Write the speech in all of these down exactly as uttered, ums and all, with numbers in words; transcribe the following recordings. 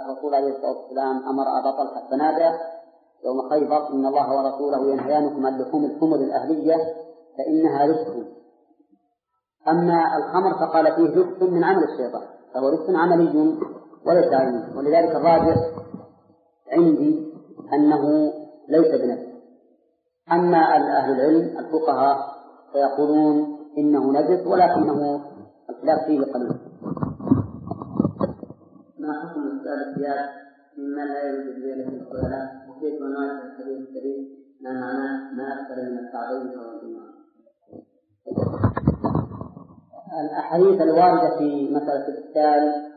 الرسول عليه الصلاة والسلام أمر أبا طلحة فنادى يوم خيبر إن الله ورسوله ينهيانكم عن لحوم الحمر الأهلية فإنها رزق. أما الخمر فقال فيه رزق من عمل الشيطان، فهو رزق عملي وليس علمي، ولذلك الراجح عندي أنه ليس بنجس. أما أهل العلم الفقهاء فيقولون إنه نجس ولكنه الخلاف فيه قليل. ما حكم السؤال الزياد مما لا يوجد ليلة الصلاة وكيف نعرف الحديث الشريف ما معناه ما أكثر من التعظيم أو الإيمان؟ الأحاديث الواردة في مسألة الإسلام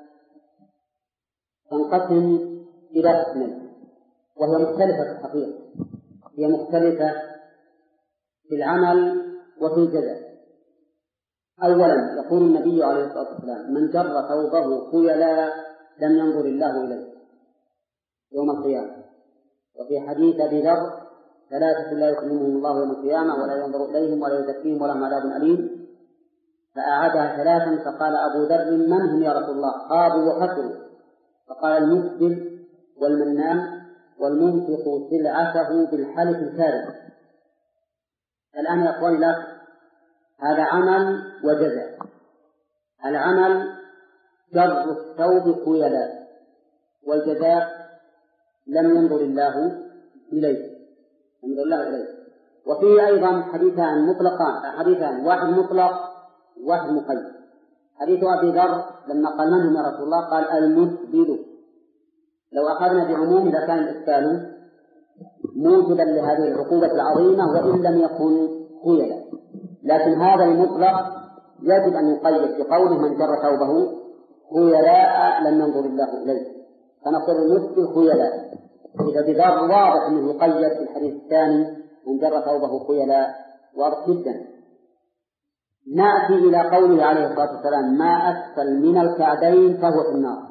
تنقسم إلى قسمين وهي مختلفة في الحقيقة، هي مختلفة في العمل وفي الجزاء. أولا يقول النبي عليه الصلاة والسلام من جر ثوبه خيلا لم ينظر الله إليه يوم القيامة. وفي حديث أبي ذر ثلاثة لا يكلمهم الله يوم القيامة ولا ينظر إليهم ولا يزكيهم ولهم عذاب أليم، فأعادها ثلاثا فقال أبو ذر من هم يا رسول الله؟ خابوا وخسروا. فقال المسبل والمنان والمنفق سلعته بالحلف الكاذب. الآن يا أخواني لا هذا عمل وجزاء. العمل جر الثوب خيلا، والجزاء لم ينظر الله إليه ينظر الله إليه. وفيه أيضا حديثان مطلقان، حديثان واحد مطلق واحد مقيد. حديث أبي ذر لما قال من هم يا رسول الله؟ قال المسبل. لو أخذنا بعموم إذا كان الإسبال موجبا لهذه العقوبة العظيمة وإن لم يكن خيلا، لكن هذا المطلق يجب أن يقيد بقوله من جر ثوبه خيلاء لم ينظر الله إليه، فنقول المسبل خيلاء. إذا بذر واضح أنه يقيد في الحديث الثاني من جر ثوبه خيلاء واضح جدا. نأتي إلى قوله عليه الصلاة والسلام ما أسفل من الكعبين فهو في النار.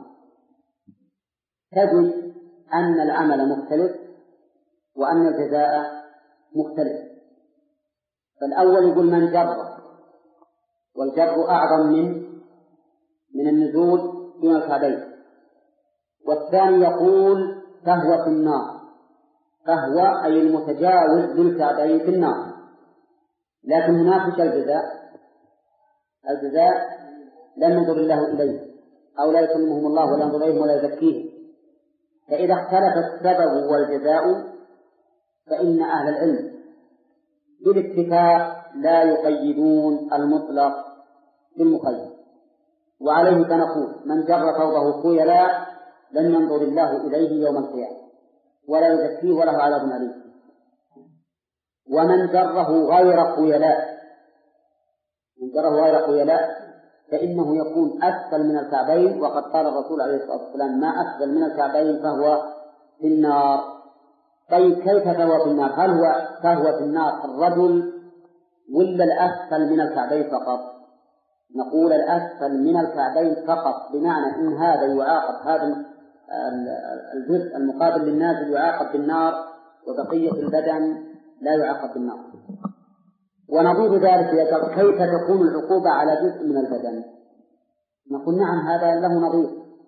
تجد أن العمل مختلف وأن الجزاء مختلف. فالأول يقول من جر، والجر أعظم من من النزول من الكعبين. والثاني يقول فهو في النار، فهو أي المتجاوز للكعبين في النار. لكن هناك الجزاء الجزاء لم ينظر الله إليه أو لا يكلمهم الله ولا ينظر إليهم ولا يزكيهم. فإذا اختلف السبب والجزاء فإن أهل العلم بالاتفاق لا يقيدون المطلق بالمقيد، وعليه فنقول من جر ثوبه خيلاء لم ينظر الله إليه يوم القيامة ولا يزكيه وله عذاب أليم. ومن جره غير خيلاء من جره غير خيلاء فإنه يكون أسفل من الكعبين، وقد قال الرسول عليه الصلاة والسلام ما أسفل من الكعبين فهو في النار. طيب كيف فهو في النار؟ هل هو فهو في النار الرجل ولا الأسفل من الكعبين فقط؟ نقول الأسفل من الكعبين فقط، بمعنى إن هذا يعاقب، هذا الجزء المقابل للنازل يعاقب بالنار وبقية البدن لا يعاقب بالنار. ونظير ذلك يقول كيف تكون العقوبة على جزء من البدن؟ نقول نعم هذا له نظير.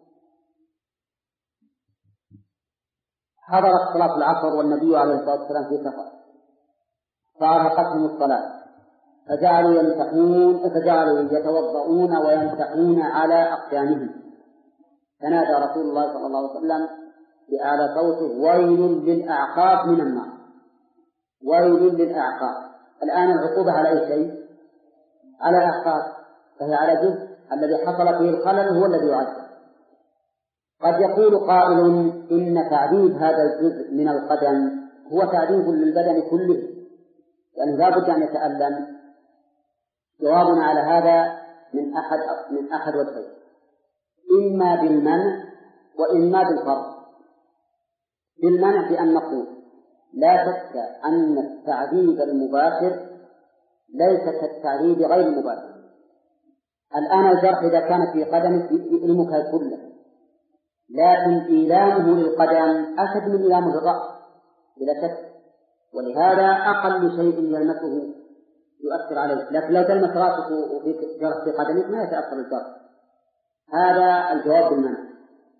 حضرت صلاة العصر والنبي عليه الصلاة والسلام في سفر فأرهقتهم الصلاة فجعلوا يمسحون فجعلوا يتوضؤون ويمسحون على أقدامهم، فنادى رسول الله صلى الله عليه وسلم بأعلى صوته ويل للأعقاب من النار، ويل للأعقاب. الآن العقوبة على أي شيء؟ على الأعقاب، فهي على جزء الذي حصل فيه الخلل هو الذي يعذب. قد يقول قائل إن تعذيب هذا الجزء من القدم هو تعذيب للبدن كله، يعني لا بد أن يتألم. جوابنا على هذا من أحد من أحد وجهين، إما بالمنع وإما بالفرض. بالمنع بأن نقول لا شك أن التعذيب المباشر ليس كالتعذيب غير المباشر. الآن الجرح إذا كان في قدمك يؤلمك كله، لكن إيلامه للقدم أشد من إيلامه للرأس بلا شك، ولهذا أقل شيء يلمسه يؤثر عليه. لكن لو تلمس رأسك وفي جرح في قدمك ما يتأثر الجرح. هذا الجواب بالمنع.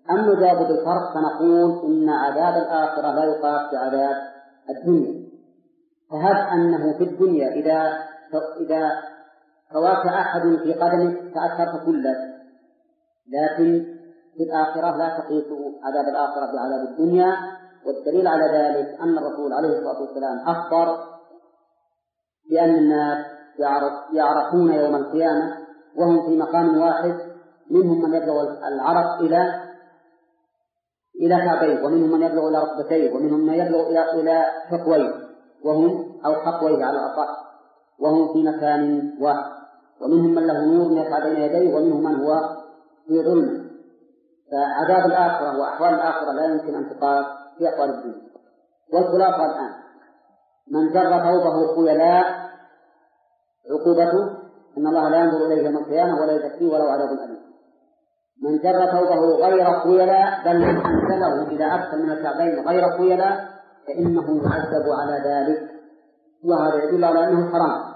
أما نجاب بالفرق فنقول إن عذاب الآخرة لا يقاس بعذاب الدنيا. فهب أنه في الدنيا إذا إذا كواك أحد في قدمك تأثرت كلك، لكن في الآخرة لا تقيس عذاب الآخرة بعذاب الدنيا. والدليل على ذلك أن الرسول عليه الصلاة والسلام أخبر بأن الناس يعرفون يوم القيامة وهم في مقام واحد، منهم من يبلغ العرق إلى إلى كعبيه، ومنهم من يبلغ إلى ركبتيه، ومنهم من يبلغ إلى إلى حقويه وهم أو حقويه على الأصح، وهم في مكان واحد، ومنهم من له نور يسعى بين يديه، ومنهم من هو في ظلمة. فعذاب الآخرة وأحوال الآخرة لا يمكن أن تقاس في أحوال الدنيا. والخلاصة الآن: من جر ثوبه خيلاء عقوبته أن الله لا ينظر إليه يوم القيامة ولا يزكيه ولو عذاب أليم. من جر ثوبه غير خيلاء بل من أنزله إلى أكثر من الكعبين غير خيلاء فإنه يعذب على ذلك، وهذا يدل على أنه حرام.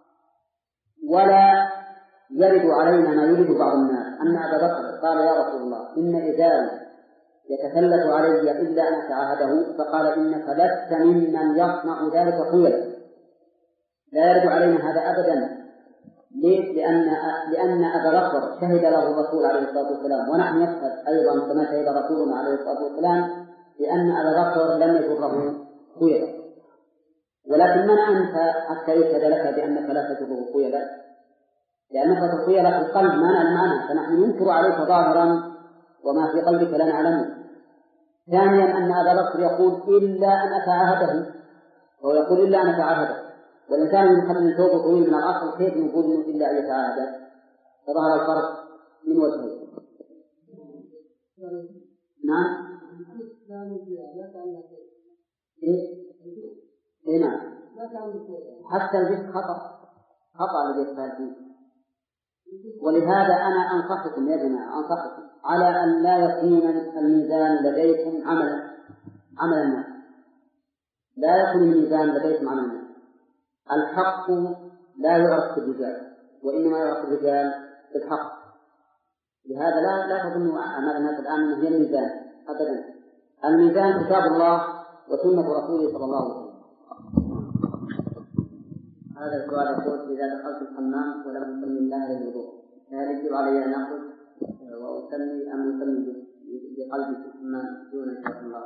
ولا يرد علينا ما يريد بعض الناس أن أبا بكر قال: يا رسول الله إن إزاري يتسلط علي إلا أن أتعاهده، فقال: إنك لست ممن يصنع ذلك خيلا. لا يرد علينا هذا أبدا. ليش؟ لأن لأن أبا بكر شهد له الرسول عليه الصلاة والسلام، ونحن نشهد أيضا كما شهد رسولنا عليه الصلاة والسلام بأن أبا بكر لم يجره خيلا. ولكن من أنت حتى يشهد لك بأنك لا تجره خيلا؟ لأنك الخيلا في القلب ما نعلم عنها، فنحن ننكر عليك ظاهرا وما في قلبك لا نعلمه. ثانيا أن أبا بكر يقول: إلا أن أتعاهده، هو يقول إلا أن أتعاهده، والإنسان يخلي ثوبه طويل من الأصل كيف يقول إنه إلا أن يتعاهده؟ فظهر الفرق من وجهين. نعم. إيه نعم. حتى الجسم خطأ خطأ الذي يفعل فيه. ولهذا أنا أنصحكم يا جماعة أنصحكم على أن لا يكون الميزان لديكم عمل عمل الناس، لا يكون الميزان لديكم عمل الناس. الحق لا يعرف بالرجال، وإنما يعرف الرجال بالحق. لهذا لا لا تظنوا أعمال الناس الآن أنه هي الميزان أبدا. الميزان كتاب الله وسنة رسوله صلى الله عليه وسلم. هذا السؤال يقول: إذا دخلت الحمام ولم أسمي الله للوضوء فهل يجب علي أن أخرج وأسمي أم أسمي بقلبي في الحمام دون إشراك الله؟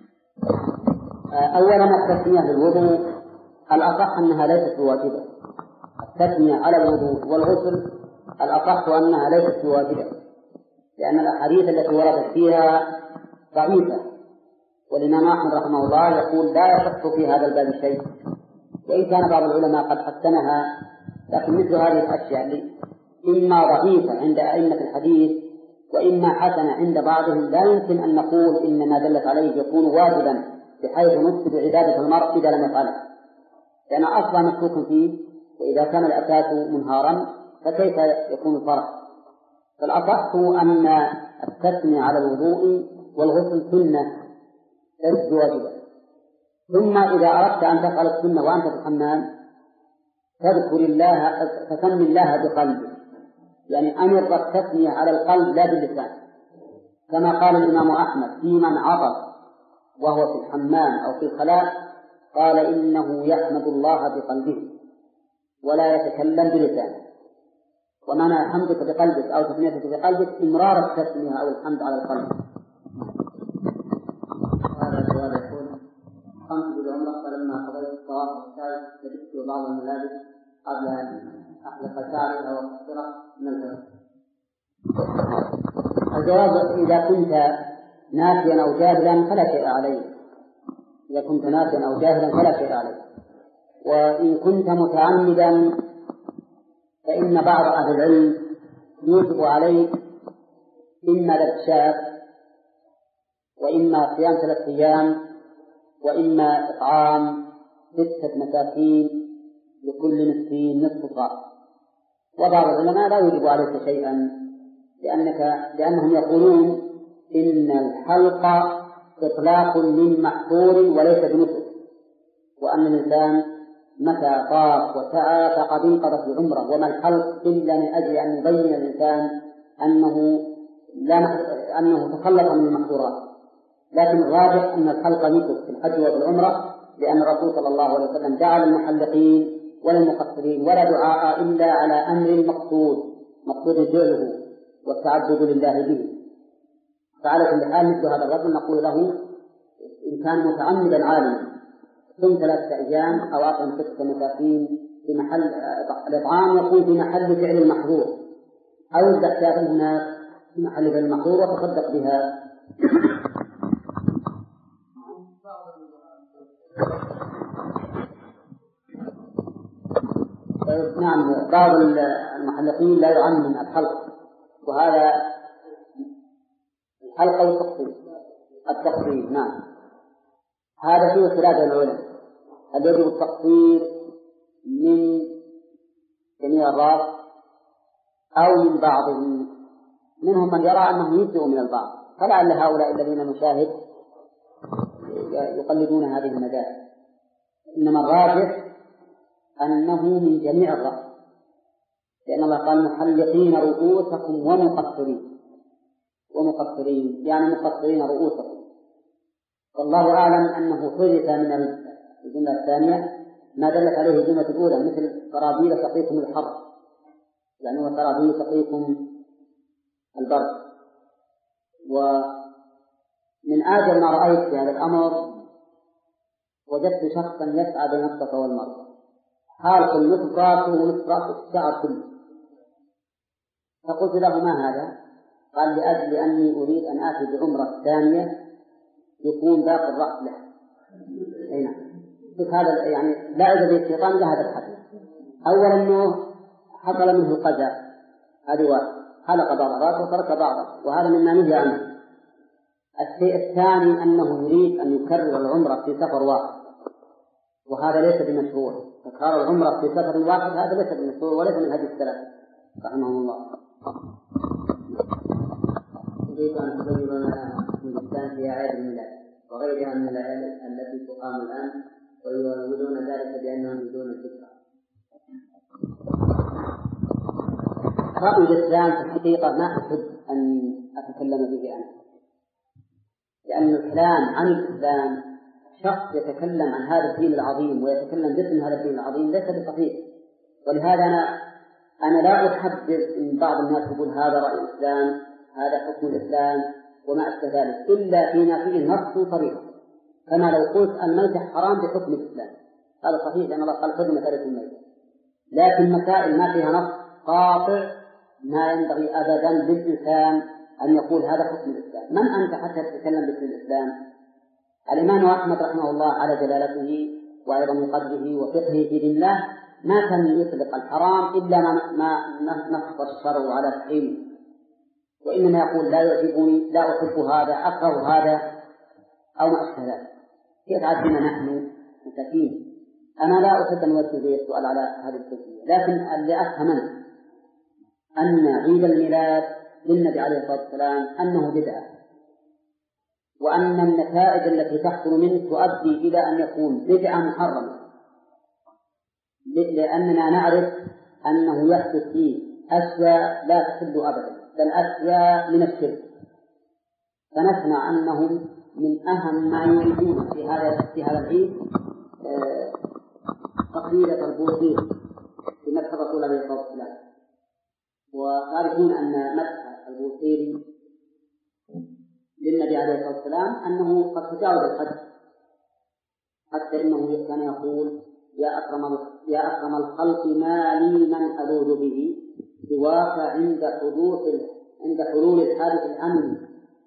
أولا التسمية للوضوء الأصح أنها ليست بواجبة. التسمية على الوضوء والغسل الأصح أنها ليست بواجبة، لأن الأحاديث التي وردت فيها ضعيفة. والإمام أحمد رحمه الله يقول: لا يصح في هذا الباب شيء، وإن كان بعض العلماء قد حسنها، لكن مثل هذه الأشياء إما ضعيفة عند أئمة الحديث وإما حسنة عند بعضهم، لا يمكن أن نقول إن ما دلت عليه يكون واجبا بحيث نفسد عبادة المرء إذا لم يفعله، لأن أصلا مشكوك فيه، وإذا كان الأساس منهارا فكيف يكون الفرق؟ فالأصح أن التسمية على الوضوء والغسل سنة ليست واجبة. ثم إذا أردت أن تفعل السنة وأنت في الحمام تذكر الله، فسم الله بقلبك، يعني أمر التسمية على القلب لا باللسان، كما قال الإمام أحمد في من عطس وهو في الحمام أو في الخلاء قال: إنه يحمد الله بقلبه ولا يتكلم بلسانه. ومعنى حمدك بقلبك أو تسميتك بقلبك إمرار التسمية أو الحمد على القلب. هذا السؤال يقول: قمت بالعمرة فلما قضيت الطواف والسعي لبست بعض الملابس قبل أن أحلق شعري أو أقصره من الفرق. الجواب: إذا كنت ناسيا أو جاهلا فلا شيء عليك، إذا كنت ناسيا أو جاهلا فلا شيء عليك. وإن كنت متعمدا فإن بعض أهل العلم يوجب عليك إما ذبح شاة وإما صيام ثلاثة أيام وإما إطعام ستة مساكين لكل مسكين نصف صاع. وبعض العلماء لا يوجب عليك شيئا، لأنك لأنهم يقولون إن الحلق إطلاق من محظور وليس بنسك، وأن الإنسان متى طاف وسعى فقد انقضت العمرة، وما الحلق إلا من أجل أن يبين الإنسان أنه لا أنه تخلص من المحظورات، لكن الراجح أن الحلق يجوز في الحج وفي العمرة، لأن الرسول صلى الله عليه وسلم دعا للمحلقين وللمقصرين ولا دعاء إلا على أمر مقصود مقصود فعله والتعبد لله به. فعلى كل حال مثل هذا الرجل نقول له إن كان متعمدا عالما ثم ثلاثة أيام أو أطعم ستة مساكين في محل الإطعام يكون في محل فعل المحظور، أو الزكاة هناك في محل فعل المحظور وتصدق بها. نعم، بعض المحلقين لا يعمم الحلق، وهذا الحلق والتقصير التقصير نعم هذا فيه خلاف العلماء، هل يجب التقصير من جميع الرأس أو من بعضه؟ منهم من يرى أنه يجزئ من البعض، فلعل هؤلاء الذين نشاهد يقلدون هذه المذاهب، إنما الراجح أنه من جميع الرأس، لأن الله قال محلقين رؤوسكم ومقصرين ومقصرين يعني مقصرين رؤوسكم. والله أعلم أنه حدث من الجملة الثانية ما دلت عليه الجملة الأولى، مثل سرابيل تقيكم الحر، يعني وسرابيل تقيكم البرد. ومن أعجب ما رأيت في هذا الأمر وجدت شخصا يسعى بين الصفا والمروة، حالق نصف رأسه ونصف رأسه الشعر كله، فقلت له ما هذا؟ قال لأجل أني أريد أن آتي بعمرة ثانية يكون باقي الرأس له. أي نعم، هذا يعني لا يوجد الشيطان لهذا الحد. أولا أنه حصل منه قذى، هذه واحد، حلق بعض الرأس وترك بعضه، وهذا مما نهي عنه. الشيء الثاني أنه يريد أن يكرر العمرة في سفر واحد، وهذا ليس بمشروع. تكرار العمرة في سفر واحد هذا ليس بمشروع وليس من هدي السلف رحمهم الله. أريد أن تبين لنا الإسلام في أعياد الميلاد وغيرها من الأعياد التي تقام الآن ويؤولون ذلك بأنهم بدون الفكرة. رأي الإسلام في الحقيقة ما أحب أن أتكلم به أنا، لأن الكلام عن الإسلام شخص يتكلم عن هذا الدين العظيم ويتكلم باسم هذا الدين العظيم ليس بصحيح. ولهذا أنا أنا لا أحدد إن بعض الناس يقول هذا رأي الإسلام، هذا حكم الإسلام وما أشبه ذلك، إلا فيما فيه نص صريح، كما لو قلت الميتة حرام بحكم الإسلام، هذا صحيح لأن الله قال حرمت عليكم الميتة. لكن مسائل ما فيها نص قاطع ما ينبغي أبدا للإنسان أن يقول هذا حكم الإسلام. من أنت حتى تتكلم باسم الإسلام؟ الإمام أحمد رحمه الله على جلالته وعظم قدره وفقهه في دين الله ما كان يطلق الحرام إلا ما نص الشرع على تحريمه، وإنما يقول لا يعجبني، لا أحب هذا، أكره هذا أو ما أشبه ذلك. كيف عدنا نحن مساكين؟ أنا لا أحب أن أوجه به السؤال على هذه الكيفية، لكن اللي أفهمه أن عيد الميلاد للنبي عليه الصلاة والسلام أنه بدعة، وأن النتائج التي تحصل منه تؤدي إلى أن يكون بدعة محرمة، لأننا نعرف أنه يحدث فيه أشياء لا تحل أبدا، بل أشياء من الشرك، فنسمع أنهم من أهم ما يريدون في هذا في هذا العيد تقليد البوصير في مدح الرسول عليه الصلاة والسلام، وعارفون أن مدح البوصيري للنبي عليه الصلاة والسلام أنه قد تجاوز الحد، حتى إنه كان يقول يا أكرم يا أكرم الخلق ما لي من ألوذ به سواك عند حدوث عند حلول الحادث الأمن،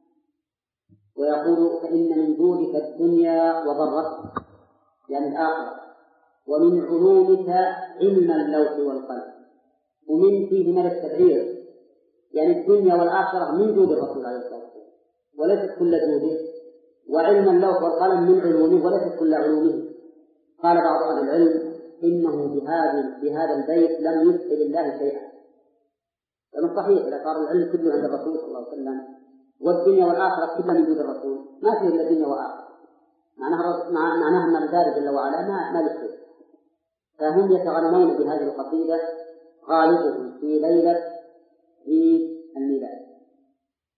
ويقول فإن من جودك الدنيا وضرتها يعني الآخرة، ومن علومك علم اللوح والقلم، ومن فيه من التبعير يعني الدنيا والآخرة من جود الرسول عليه الصلاة والسلام وليست كل جوده، وعلم اللوح والقلم من علومه وليست كل علومه. قال بعض أهل العلم إنه بهذا بهذا البيت لم يسأل الله شيئا، لأنه صحيح إذا صار العلم كله عند الرسول صلى الله عليه وسلم والدنيا والآخرة كلها من جود الرسول ما فيه إلا دنيا وآخرة، معناها معناها أن الباري جل وعلا ما ما يسأل. فهم يتغنون بهذه القصيدة غالبهم في ليلة عيد الميلاد،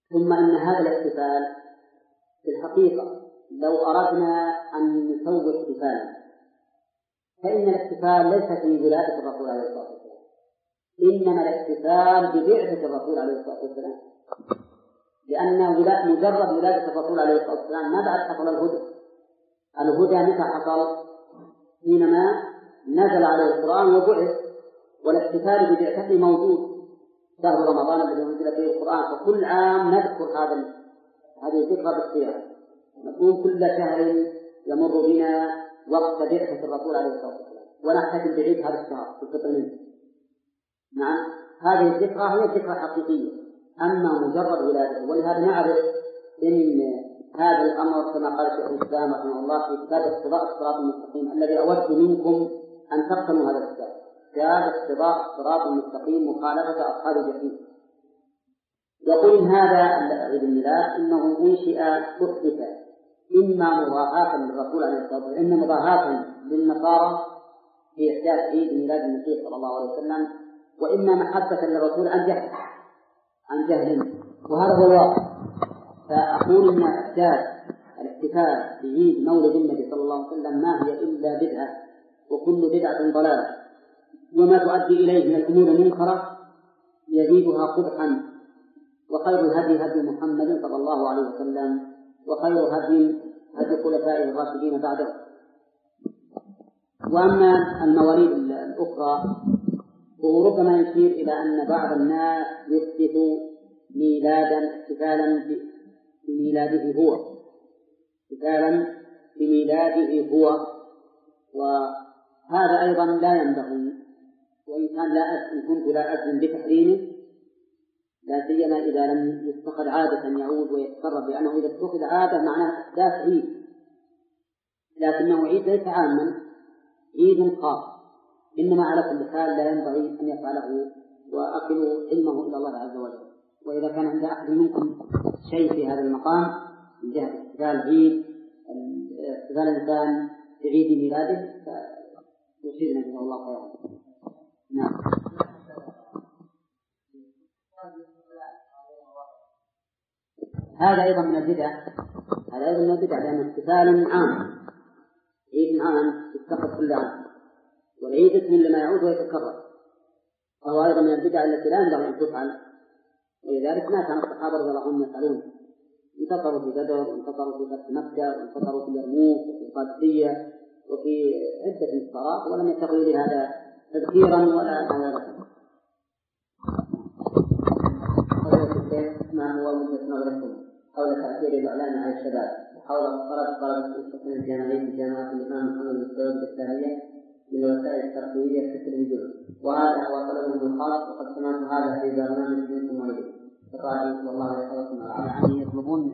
ثم إن هذا الاحتفال في الحقيقة لو أردنا أن نسوي احتفالا فإن الاحتفال ليس في ولادة الرسول عليه الصلاة والسلام، إنما الاحتفال ببعثة الرسول عليه الصلاة والسلام، لأن مجرد ولادة الرسول عليه الصلاة والسلام ما بعد حصل الهدى. الهدى متى حصل؟ حينما نزل عليه القرآن وبعث، والاحتفال ببعثته موجود، شهر رمضان الذي أنزل فيه القرآن، فكل عام نذكر هذا هذه الذكرى بالصيام، نقول كل شهر يمر بنا وقت بعثة الرسول عليه الصلاة والسلام ونحتفل بعيد هذا الشهر في الفطر منه. نعم، هذه الذكرى هي الذكرى الحقيقية، أما مجرد ولادته. ولهذا نعرف إن هذا الأمر كما قال شيخ الإسلام رحمه الله في كتاب اقتضاء الصراط المستقيم الذي أود منكم أن تفهموا هذا الكتاب، كتاب اقتضاء الصراط المستقيم مخالفة أصحاب الجحيم. يقول إن هذا عيد الميلاد إنه أنشئ أحدث إما مضاهاة للرسول عليه الصلاة والسلام، إما مضاهاة للنصارى في إحداث عيد ميلاد المسيح صلى الله عليه وسلم، وإما محبة للرسول عن جهل عن جهل وهذا هو الواقع. فأقول إن إحداث الاحتفال بعيد مولد النبي صلى الله عليه وسلم ما هي إلا بدعة، وكل بدعة ضلالة، وما تؤدي إليه من الأمور المنكرة يزيدها قبحا. وخير الهدي هدي محمد صلى الله عليه وسلم، وخير هدي هدي خلفائه الراشدين بعده. وأما المواليد الأخرى فهو ربما يشير إلى أن بعض الناس يحدث ميلادا احتفالا بميلاده هو احتفالا بميلاده هو وهذا أيضا لا ينبغي، وإن كان لا إن كنت لا أجزم بتحريمه، لا سيما إذا لم يتخذ عادة يعود ويتقرب، لأنه إذا اتخذ عادة معناه إحداث عيد، لكنه عيد ليس عاما، عيد خاص. إنما على كل حال لا ينبغي أن يفعله، وأكلوا علمه إلى الله عز وجل. وإذا كان عند أحد منكم شيء في هذا المقام من جهة احتفال عيد احتفال الإنسان بعيد ميلاده فيشيرنا جزاه الله خيرا. نعم. هذا أيضا من البدع، هذا أيضا من البدع، لأنه احتفال عام، عيد عام يتخذ كل عام، والعيد اسم لما يعود ويتكرر، فهو أيضا من البدع التي لا ينبغي أن تفعل. ولذلك ما كان الصحابة رضي الله عنهم يفعلون، انتصروا في بدر، وانتصروا في فتح مكة، وانتصروا في اليرموك، وفي القادسية، وفي عدة انتصارات، ولم يتخذوا لهذا تذكيرا ولا عوارة. ما هو وجهة نظركم حول تأثير الإعلام على الشباب وحول فرض طلبة السكن الجامعي في جامعة الإمام محمد بن سعود الثانية من الوسائل الترفيهية في التلفزيون، وهذا هو طلبهم الخاص، وقد سمعت هذا في برنامج منكم وإليه الرأي والله يحفظكم على يعني يطلبون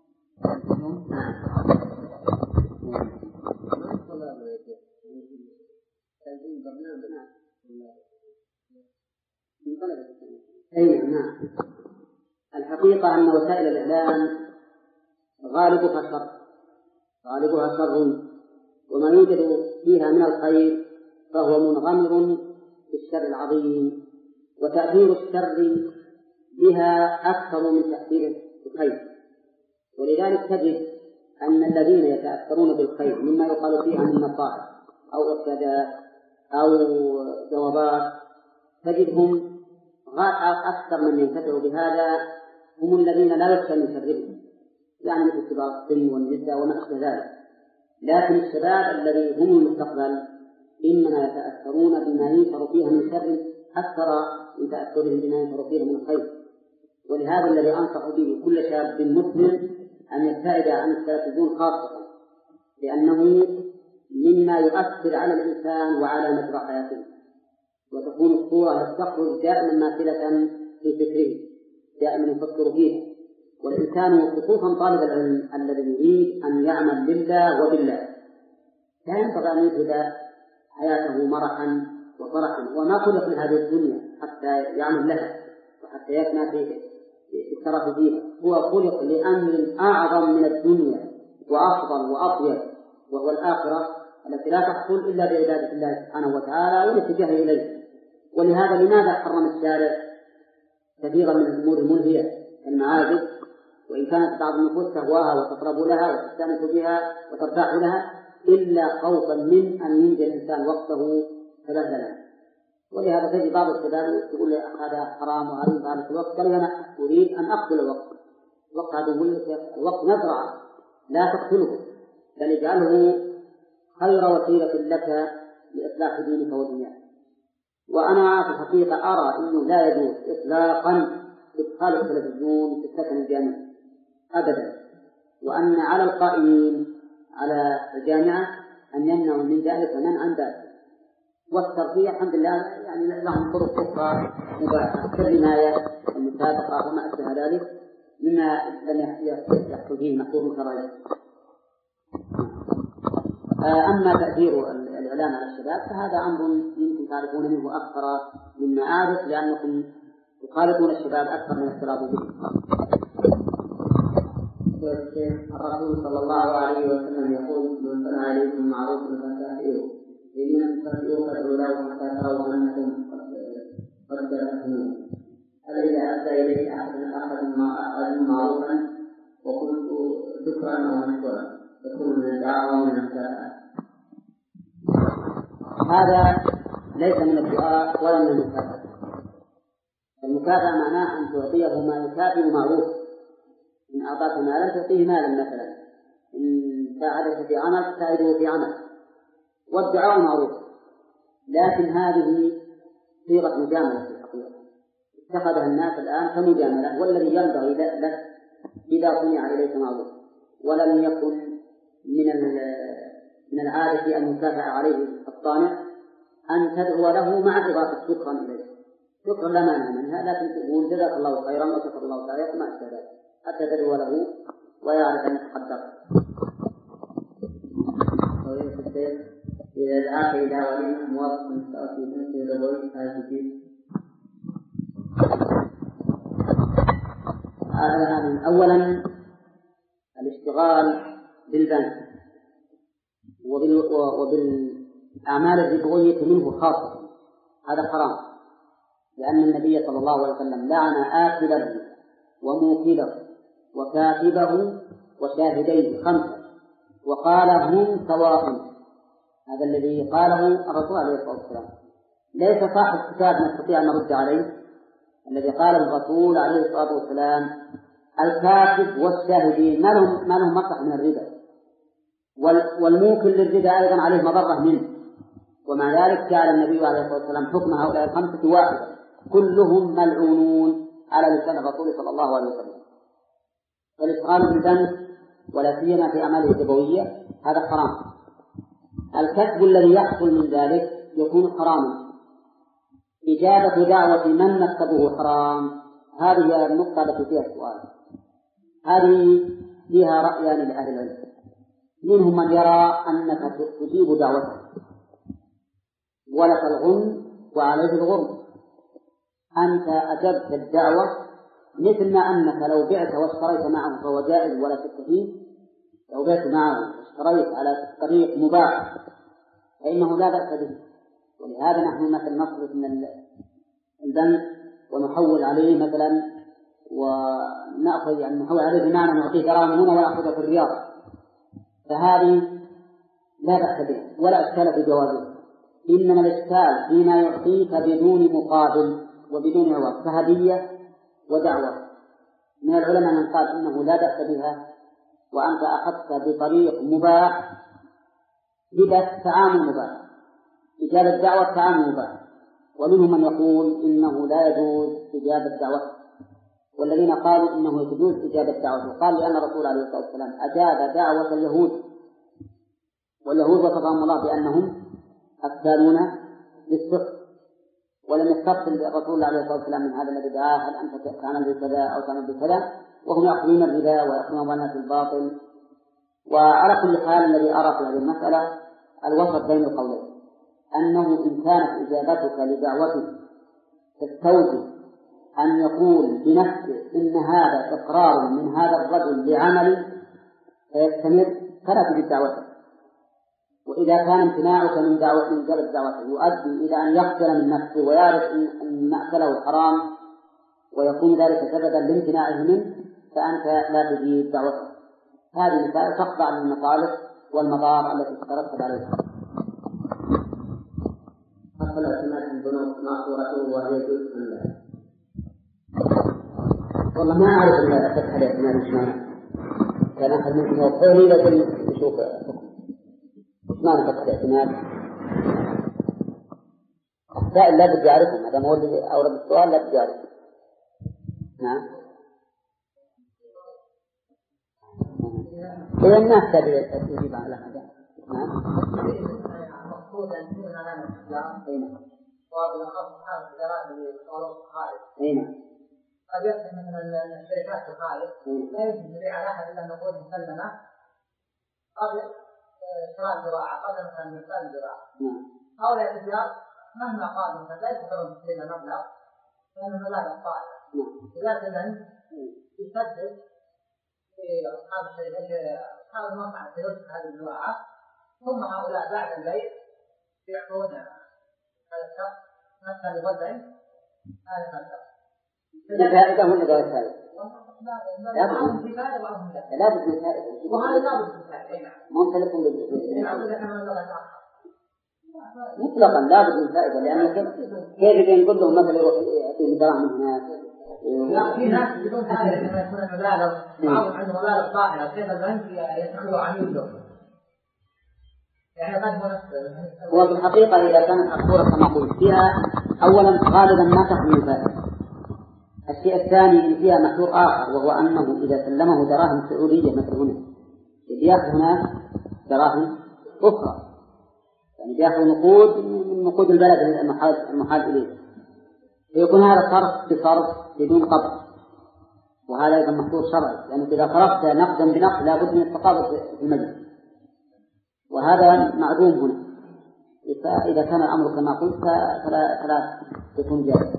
أي نعم. الحقيقة أن وسائل الإعلام غالبها شر، غالبها شر، وما يوجد فيها من الخير فهو منغمر في الشر العظيم، وتأثير الشر بها أكثر من تأثير الخير. ولذلك تجد أن الذين يتأثرون بالخير مما يقال فيها من نصائح أو إرشادات أو جوابات تجدهم أكثر من ينتفع بهذا هم الذين لا يخشى من شرهم، يعني مثل كبار السن والنساء وما أشبه ذلك. لكن الشباب الذي هم المستقبل إنما يتأثرون بما ينشر فيها من شر أكثر من تأثرهم بما ينشر فيها من الخير. ولهذا الذي أنصح به كل شاب مسلم أن يبتعد عن التلفزيون خاصة، لأنه مما يؤثر على الإنسان وعلى مجرى حياته، وتكون الصورة تخرج دائما ماثلة في فكره، دائما يفكر فيها. والإنسان وخصوصا طالب العلم الذي يريد أن يعمل لله وبالله لا ينبغي أن يجهد حياته مرحا وفرحا، وما خلق من هذه الدنيا حتى يعمل لها وحتى يفنى في الترف فيها، هو خلق لأمر أعظم من الدنيا وأفضل وأطيب، وهو الآخرة التي لا تحصل إلا بعبادة الله سبحانه وتعالى والاتجاه إليه. ولهذا لماذا حرم الشارع كثيرا من الأمور الملهية المعازف وإن كانت بعض النفوس تهواها وتقرب لها وتستأنس بها وترتاح لها إلا خوفا من أن ينجي الإنسان وقته تبذلا. ولهذا تجد بعض الشباب يقول هذا حرام وهذا هذا في الوقت، قال أنا أريد أن أقتل الوقت. الوقت هذا الوقت نزرعه لا تقتله، بل اجعله خير وسيلة لك لإصلاح دينك ودنياك. وأنا في الحقيقة أرى أنه لا يجوز إطلاقا إدخال التلفزيون في السكن الجامعي أبدا، وأن على القائمين على الجامعة أن يمنعوا من ذلك ومنعا ذلك. والترفيه الحمد لله يعني لهم طرق أخرى مباحة كالرماية والمسابقة وما أشبه ذلك مما لم يحصل فيه محظور شرعي. أما تأثير الإعلام على الشباب فهذا أمر يمكن تعرفون منه أكثر مما أعرف، لأنكم تخالطون الشباب أكثر من اختلاطه به. الرسول صلى الله عليه وسلم يقول: من صنع عليكم معروف فكافئوه، إن لم تكافئوه فادعوا له حتى تروا أنكم قد تفهمون. هل إذا أتى إليه أحد أحد معروفا وقلت شكرا أو مشكورا تكون من الدعوة ومن المكافأة؟ هذا ليس من الدعاء ولا من المكافأة. المكافأة معناه أن تعطيه ما يكافئ معروف. إن أعطاك مالا تعطيه مالا مثلا، إن ساعدك في عمل تساعده في عمل، والدعاء معروف. لكن هذه صيغة مجاملة في الحقيقة اتخذها الناس الآن كمجاملة، والذي ينبغي لك إذا صنع إليك معروف ولم يكن من من العادة أن يكافئ عليه الصانع أن تدعو له مع إضافة شكرا إليه. شكرا لا مانع منها، لكن تقول جزاك الله خيرا وشكر الله خيرا ما أشبه ذلك حتى تدعو له ويعرف أن يتقدر. إذا دعاك إلى ولي موافق من تأتي بنت ربوي هذا الجديد. أولا الاشتغال بالبنك وبالأعمال الربوية منه خاصة هذا حرام، لأن النبي صلى الله عليه وسلم لعن آكل الربا وموكله وكاتبه وشاهديه خمسة وقال هم سواء. هذا الذي قاله الرسول عليه الصلاة والسلام. ليس صاحب كتاب نستطيع أن نرد عليه. الذي قاله الرسول عليه الصلاة والسلام الكاتب والشاهدين ما لهم ما لهم مصلحة من الربا، والموكل للربا أيضا عليه مضرة منه. ومع ذلك جعل النبي عليه الصلاة والسلام حكم هؤلاء الخمسة واحدة كلهم ملعونون على لسان الرسول صلى الله عليه وسلم. فالإشغال بالبنك ولا سيما في أعماله الربوية هذا حرام. الكسب الذي يحصل من ذلك يكون حراما. إجابة دعوة من مكتبه حرام هذه النقطة التي فيها السؤال. هذه فيها رأيان لأهل العلم. منهم من يرى أنك تجيب دعوته ولك الغنم وعليه الغرم، أنت أجبت الدعوة مثل ما أنك لو بعت واشتريت معه فهو جائز ولا شك فيه. لو بعت معه واشتريت على طريق مباح فإنه لا بأس به. ولهذا نحن مثلا نصرف من البنك ونحول عليه مثلا ونأخذ يعني نحول عليه بمعنى نعطيه دراهم هنا ونأخذها في الرياض، فهذه لا بأس به ولا إشكال في جوازه. إنما الإشكال فيما يعطيك بدون مقابل وبدون عوض كهدية ودعوة. من العلماء من قال إنه لا بأس بها وأنت أخذت بطريق مباح هبة تعامل مباح، إجابة دعوة تعامل مباح. ومنهم من يقول إنه لا يجوز إجابة دعوة، والذين قالوا إنه يجوز إجابة دعوة قال لأن الرسول عليه الصلاة والسلام أجاب دعوة اليهود، واليهود وصفهم الله بأنهم أكثرون للصدق، ولم يستفصل الرسول عليه الصلاة والسلام من هذا الذي دعاه هل أنت تعمل بكذا أو تعمل بكذا، وهم يأخذون الربا ويأخذون الناس الباطل. وعلى كل حال الذي أرى في هذه المسألة الوسط بين القولين، أنه إن كانت إجابتك لدعوته تستوجب أن يقول بنفسه إن هذا إقرار من هذا الرجل لعمل فيستمر فلا تجد دعوته. وإذا كان امتناعك من دعوة من جلب دعوته يؤدي إلى أن يقتل من نفسه ويعرف أن مأكله حرام ويكون ذلك سببا لامتناعه منه فأنت لا تجيب دعوته. هذه المسائل تخضع للمصالح والمضار التي تترتب عليها. أصل اعتماد البنوك مأثورته وهي جزء من ذلك. والله ما أعرف إلا فتح الاعتماد إيش معنى. كان أحد منكم يقول لكن نشوف إيش معنى فتح الاعتماد. السائل لا بد يعرفهم، هذا ما هو الذي أورد السؤال لا بد يعرفهم. نعم. إذا الناس تجيب على هذا. نعم. مقصودا من أمام الإسلام. أين؟ وبالأخص حال الإدارات اللي صاروا خارج. أين؟ قد يحصل مثلا الشركات الخارج لا يمكن تبيع على أحد إلا نقود مسلمة قبل شراء الزراعة قبل مثلا مثال الزراعة. هؤلاء التجار مهما قالوا مثلا لا يستطيعون تسليم مبلغ لأن المبالغ طائلة. لكن من يسدد في أصحاب الشركة أصحاب المصنع سيرسل هذه الزراعة ثم هؤلاء بعد البيع يعطون هذا الشخص مثلا الوزن هذا المبلغ. الفائدة ولا غير الفائدة؟ لا بد من فائدة لا بد من فائدة. وهذا لا بد من فائدة. ما سلكم مطلقا لا بد من فائدة لأن كيف يقول لهم مثلا يعطيهم دراهم هناك. لا في ناس بدون فائدة لما يكون المبالغ بعضهم عنده مبالغ طائلة كيف البنك يتخذوا عميل له. يعني قد هو نفسه. هو في الحقيقة إذا كانت مأثورة كما قلت فيها أولا غالبا ما تحمل فائدة. الشيء الثاني إن فيها محذور آخر وهو أنه إذا سلمه دراهم سعودية مثل هنا بيأخذ هناك دراهم أخرى يعني بيأخذ نقود من نقود البلد المحال إليه فيكون هذا صرف بصرف بدون قبض وهذا أيضا محذور شرعي لأنه إذا صرفت نقدا بنقد لا بد من التقابض في المجلس وهذا معدوم هنا. فإذا كان الأمر كما قلت فلا, فلا تكون جائزة.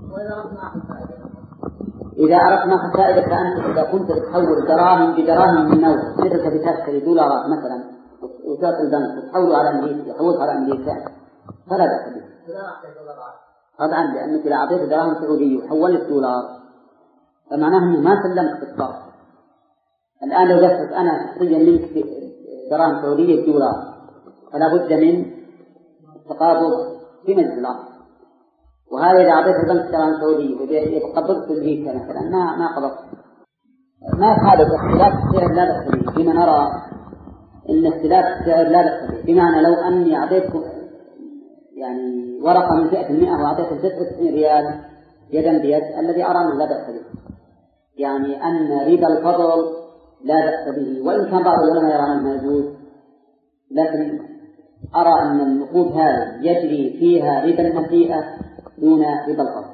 إذا أردت ناخذ فائدة فأنت إذا كنت تحول دراهم بدراهم من نوع مثل تشتري دولارات مثلا وتأتي البنك وتحوله على أمريكا يحولها على أمريكا فلا بأس به. طبعا لأنك إذا أعطيت دراهم سعودية وحولت دولار فمعناه أنه ما سلمت في الصرف. الآن لو جفت أنا شخصيا منك دراهم سعودية دولار فلا بد من التقابض في مجلس الأمر. وهذا إذا أعطيت البنك دراهم سعودية يتقبض في أمريكا مثلا ما ما قبض ما يخالف اختلاف السعر لا بأس به. فيما نرى إن اختلاف السعر لا بأس به بمعنى لو أني أعطيتكم يعني ورقة من فئة المئة وأعطيتكم تسعة وتسعين ريال يدا بيد الذي أرى أنه لا بأس به يعني أن ربا الفضل لا بأس به وإن كان بعض العلماء يرى أنه يجوز لكن أرى أن النقود هذه يجري فيها ربا النسيئة دون ربا الفضل.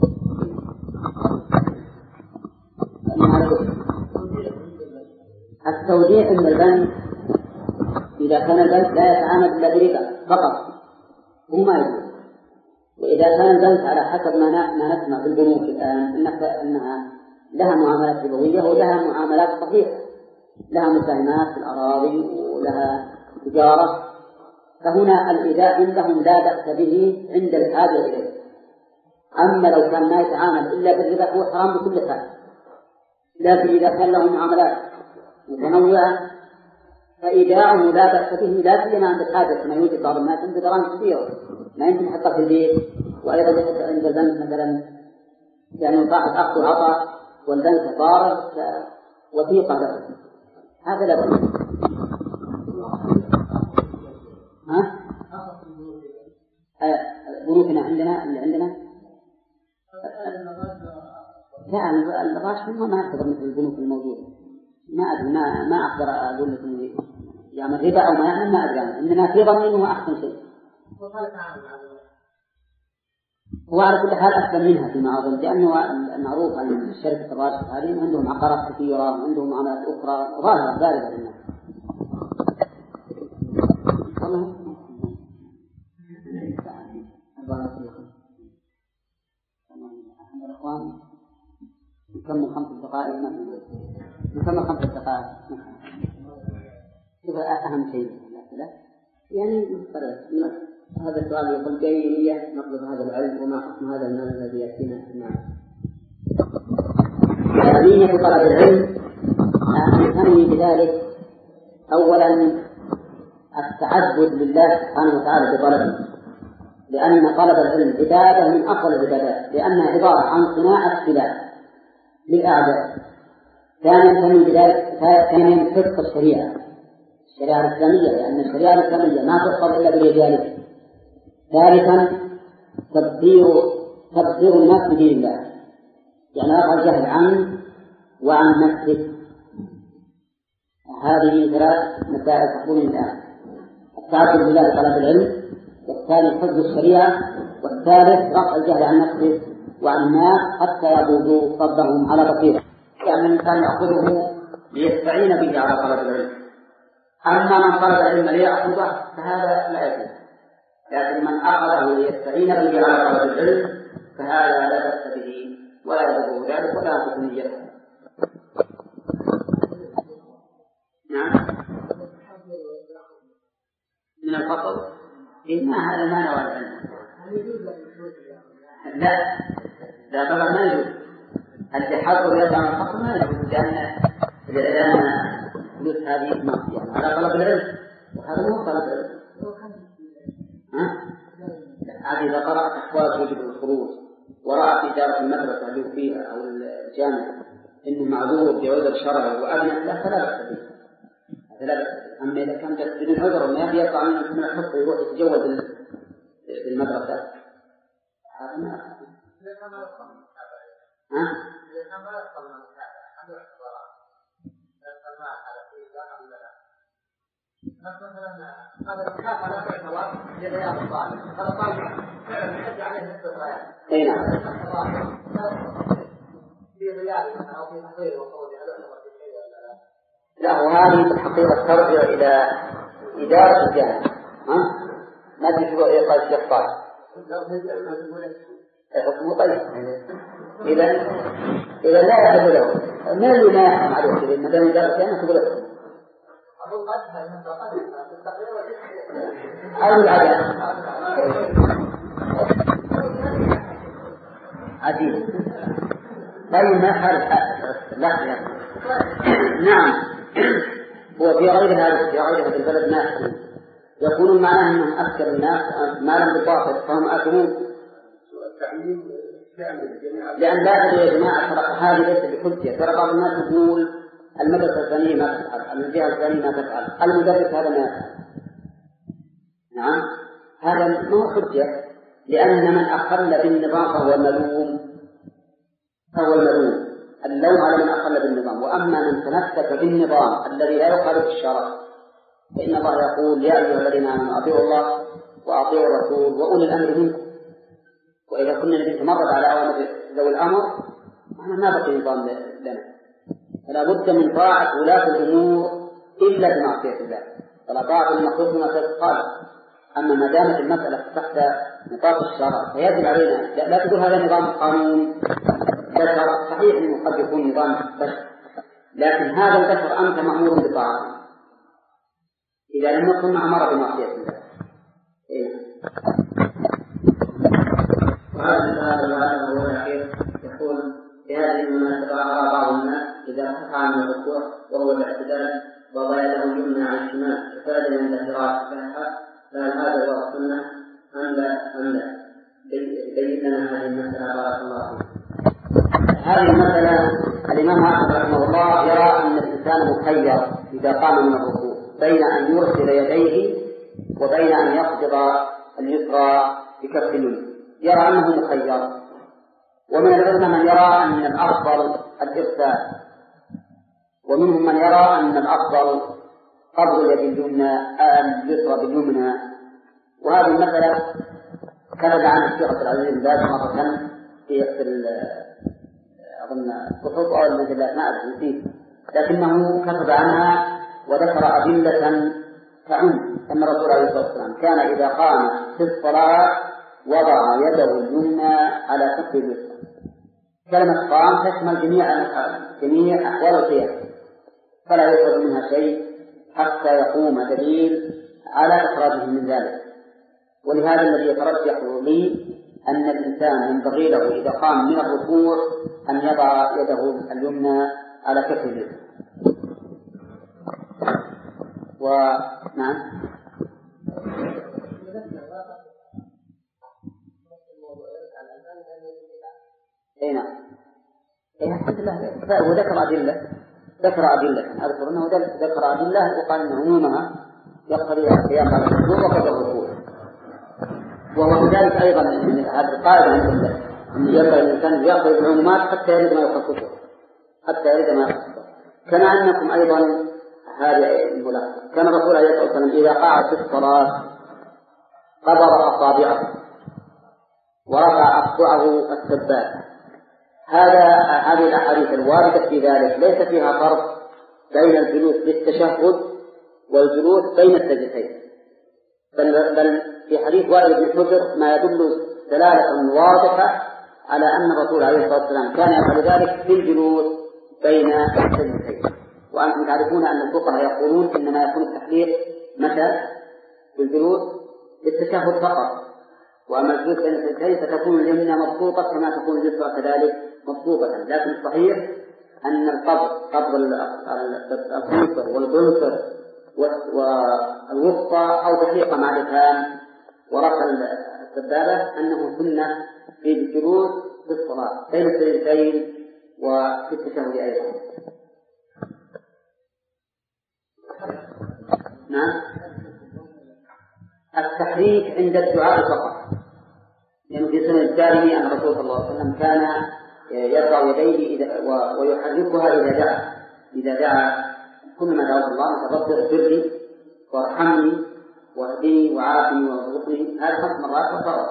التوديع من البنك إذا كان البنك لا يتعامل إلا بربا فقط هو ما يجوز. وإذا كان البنك على حسب ما ما نسمع في البنوك الآن أنها لها معاملات ربوية ولها معاملات صحيحة لها مساهمات في الأراضي ولها تجارة فهنا الإيداع عندهم لا بأس به عند الحاجة إليه. أما لو كان ما يتعامل إلا بالربا هو حرام بكل حال. لكن إذا كان له معاملات متنوعة فإيداعه لا بأس به لا سيما عند الحاجة كما يوجد بعض الناس عنده دراهم كثيرة ما يمكن يحطها في البيت وأيضا يحط عند البنك مثلا يعني صاحب أخذ وعطاء والبنك ضارب وثيقة له هذا لا بأس. ها؟ بنوكنا عندنا اللي عندنا لا الراشد ما أقدر مثل البنوك الموجودة ما أدري ما ما أقدر أقول لك يعمل ربا أو ما يعمل ما أدري إنما في ظني هو أحسن شيء وعلى كل حال أسلم منها فيما أظن لأنه معروف عن شركة الراشد هذه عندهم عقارات كثيرة وعندهم معاملات أخرى ظاهرة باردة للناس. الأخوان نكمل خمس دقائق نكمل خمس دقائق شوف أهم شيء يعني هذا السؤال يقول بأي نية نطلب هذا العلم وما حكم هذا المال الذي يأتينا أهمية طلب العلم نسمي بذلك أولا التعبد لله سبحانه وتعالى بطلبه، لأن طلب العلم عبادة من أفضل العبادات، لأنها عبارة عن صناعة سلاح للأعداء. ثانيا نسمي بذلك ثانيا حفظ الشريعة الشريعة الإسلامية، لأن الشريعة الإسلامية ما تحفظ إلا برجالها. ثالثا تبذير تبذير الناس بدين الله، يعني رفع الجهل عنه وعن نفسه. هذه ثلاث مسائل تقولون الآن: التعبد لله بطلب العلم، والثاني حفظ الشريعة، والثالث رفع الجهل عن نفسه وعن الناس حتى يعبدوا ربهم على بصيرة. يعني الإنسان يأخذه ليستعين به على طلب العلم، أما من طلب العلم ليأخذه فهذا لا يجوز، لكن من أخذه ليستعين به على طلب العلم فهذا لا بأس به ولا يضره ذلك ولا يضر نيته. نعم من الفضل إن هذا ما نوى العلم. لا لا طبعا ما يجوز التحضر يدعم الفضل، ما يجوز، لأن لأن فلوس هذه معصية على طلب العلم، وهذا مو طلب العلم. عاد إذا قرأت أحوال يجب الخروج ورأى في دارة المدرسة اللي فيها أو الجامعة إنه معذور بعذر شرعي وأذن له فلا بأس به، هذا لا بأس. أما إذا كان بدون عذر وما يبي يطلع من الحصة يروح يتجول بالمدرسة هذا ما ها؟ هذا الكاف على اعتبار لرياض الطالب، هذا طالب فعلا يحج عليه نفس الغاية. اي نعم. في رياض او في تحضير وصول هذا في شيء ولا لا؟ لا، وهذه الحقيقة ترجع إلى إدارة الجامعة. ها؟ ما أدري شو قال الشيخ طارق. حكمه طيب. إذا إذا لا يحب له ما اللي ما يحكم عليه ما دام إدارة الجامعة تقول له. أو العدم عديد. طيب ما حرف لا لا نعم. هو في غير هذا في غير هذا البلد ما يحكمون، يقولون معناه أنهم أكثر الناس ما لم يباطل فهم أكلون، لأن لا تدري يا جماعة هذه ليست بحجة. ترى بعض الناس يقول المدرسة الثانية ما تفعل، الجهة الثانية ما تفعل، المدرس هذا ما يفعل. نعم هذا ما هو حجة، لأن من أخل بالنظام فهو ملوم، فهو الملوم. اللوم على من أخل بالنظام. وأما من تمسك بالنظام الذي لا يخالف الشرع فإن الله يقول: يا أيها الذين آمنوا أطيعوا الله وأطيعوا الرسول وأولي الأمر منكم. وإذا كنا نتمرد على أوامر ذوي الأمر أنا ما بقي نظام لنا، فلا بد من طاعة ولاة الأمور إلا بمعصية الله، فلا طاعة المخلوق ما تقال. أما ما دامت المسألة تحت نطاق الشرع فيجب علينا لا, لا تقول هذا نظام قانون بشر. صحيح أنه قد يكون نظام بشر، لكن هذا البشر أنت مأمور بطاعته إذا لم يكن أمر بمعصية الله. إيه. وهذا السؤال هو الأخير يقول: في هذه المناسبة أرى بعض الناس إذا ارتفع عن الركوع وهو الاعتدال وضع يده اليمنى على الشمال فعلا عند القراءة فهل هذا هو السنة أم لا أم لا؟ بين لنا هذه المسألة بارك الله فيك. هذه المسألة الإمام أحمد رحمه الله يرى أن الإنسان مخير إذا قام من الركوع بين أن يرسل يديه وبين أن يقبض اليسرى بكف اليمنى، يرى أنه مخير. ومن العلماء من يرى أن الأفضل الإرسال، ومنهم من يرى أن الأفضل قبض اليد اليمنى اليسرى باليمنى. وهذه المسألة كتب عن الشيخ عبد العزيز بن باز مرة في أظن كتب أو المجلات ما أدري فيه، لكنه كتب عنها وذكر أدلة تعم أن الرسول عليه الصلاة والسلام كان إذا قام في الصلاة وضع يده اليمنى على كف اليسرى. كلمة قام تشمل جميع جميع أحوال القيام، فلا يخرج منها شيء حتى يقوم دليل على إخراجه من ذلك. ولهذا الذي يترجح لي أن الإنسان ينبغي له إذا قام من الركوع أن يضع يده اليمنى على كف اليمنى. ونعم أي نعم الحمد لله. وذكر أدلة ذكر أدلة أذكر أنه ذكر أدلة وقال أن عمومها يقتضي القيام على الركوع وقبل الركوع. وهو كذلك أيضا هذه القاعدة عند أن ينبغي الإنسان يقبل العمومات حتى يرد ما يخصصه حتى يرد ما يخصصه. كما أنكم أيضا هذه الملاحظة كان الرسول عليه الصلاة والسلام إذا قعد في الصلاة قبض أصابعه ورفع أصبعه السبابة. هذا هذه الأحاديث الواردة في ذلك ليس فيها فرق بين الجلوس للتشهد والجلوس بين السجدتين، بل, بل في حديث وائل بن حجر ما يدل دلالة واضحة على أن الرسول عليه الصلاة والسلام كان يفعل ذلك في الجلوس بين السجدتين. وأنتم تعرفون أن الفقهاء يقولون إنما يكون التحليل متى في الجلوس للتشهد فقط، وأما الجلوس بين السجدتين فتكون اليمنى مبسوطة كما تكون اليسرى كذلك مبسوطة. لكن الصحيح أن القبض قبض الخنصر والبنصر والوسطى أو تحليق مع الإبهام ورفع السبابة أنه سنة في الجلوس في الصلاة بين السجدتين وفي التشهد أيضا. نعم التحريك عند الدعاء فقط، لأنه في سنة الدارمي أن الرسول صلى الله عليه وسلم كان يرفع يديه إذا ويحركها إذا دعا إذا دعا كل ما دعوه الله رب اغفر لي وارحمني واهدني وعافني وارزقني، هذه خمس مرات وفرض.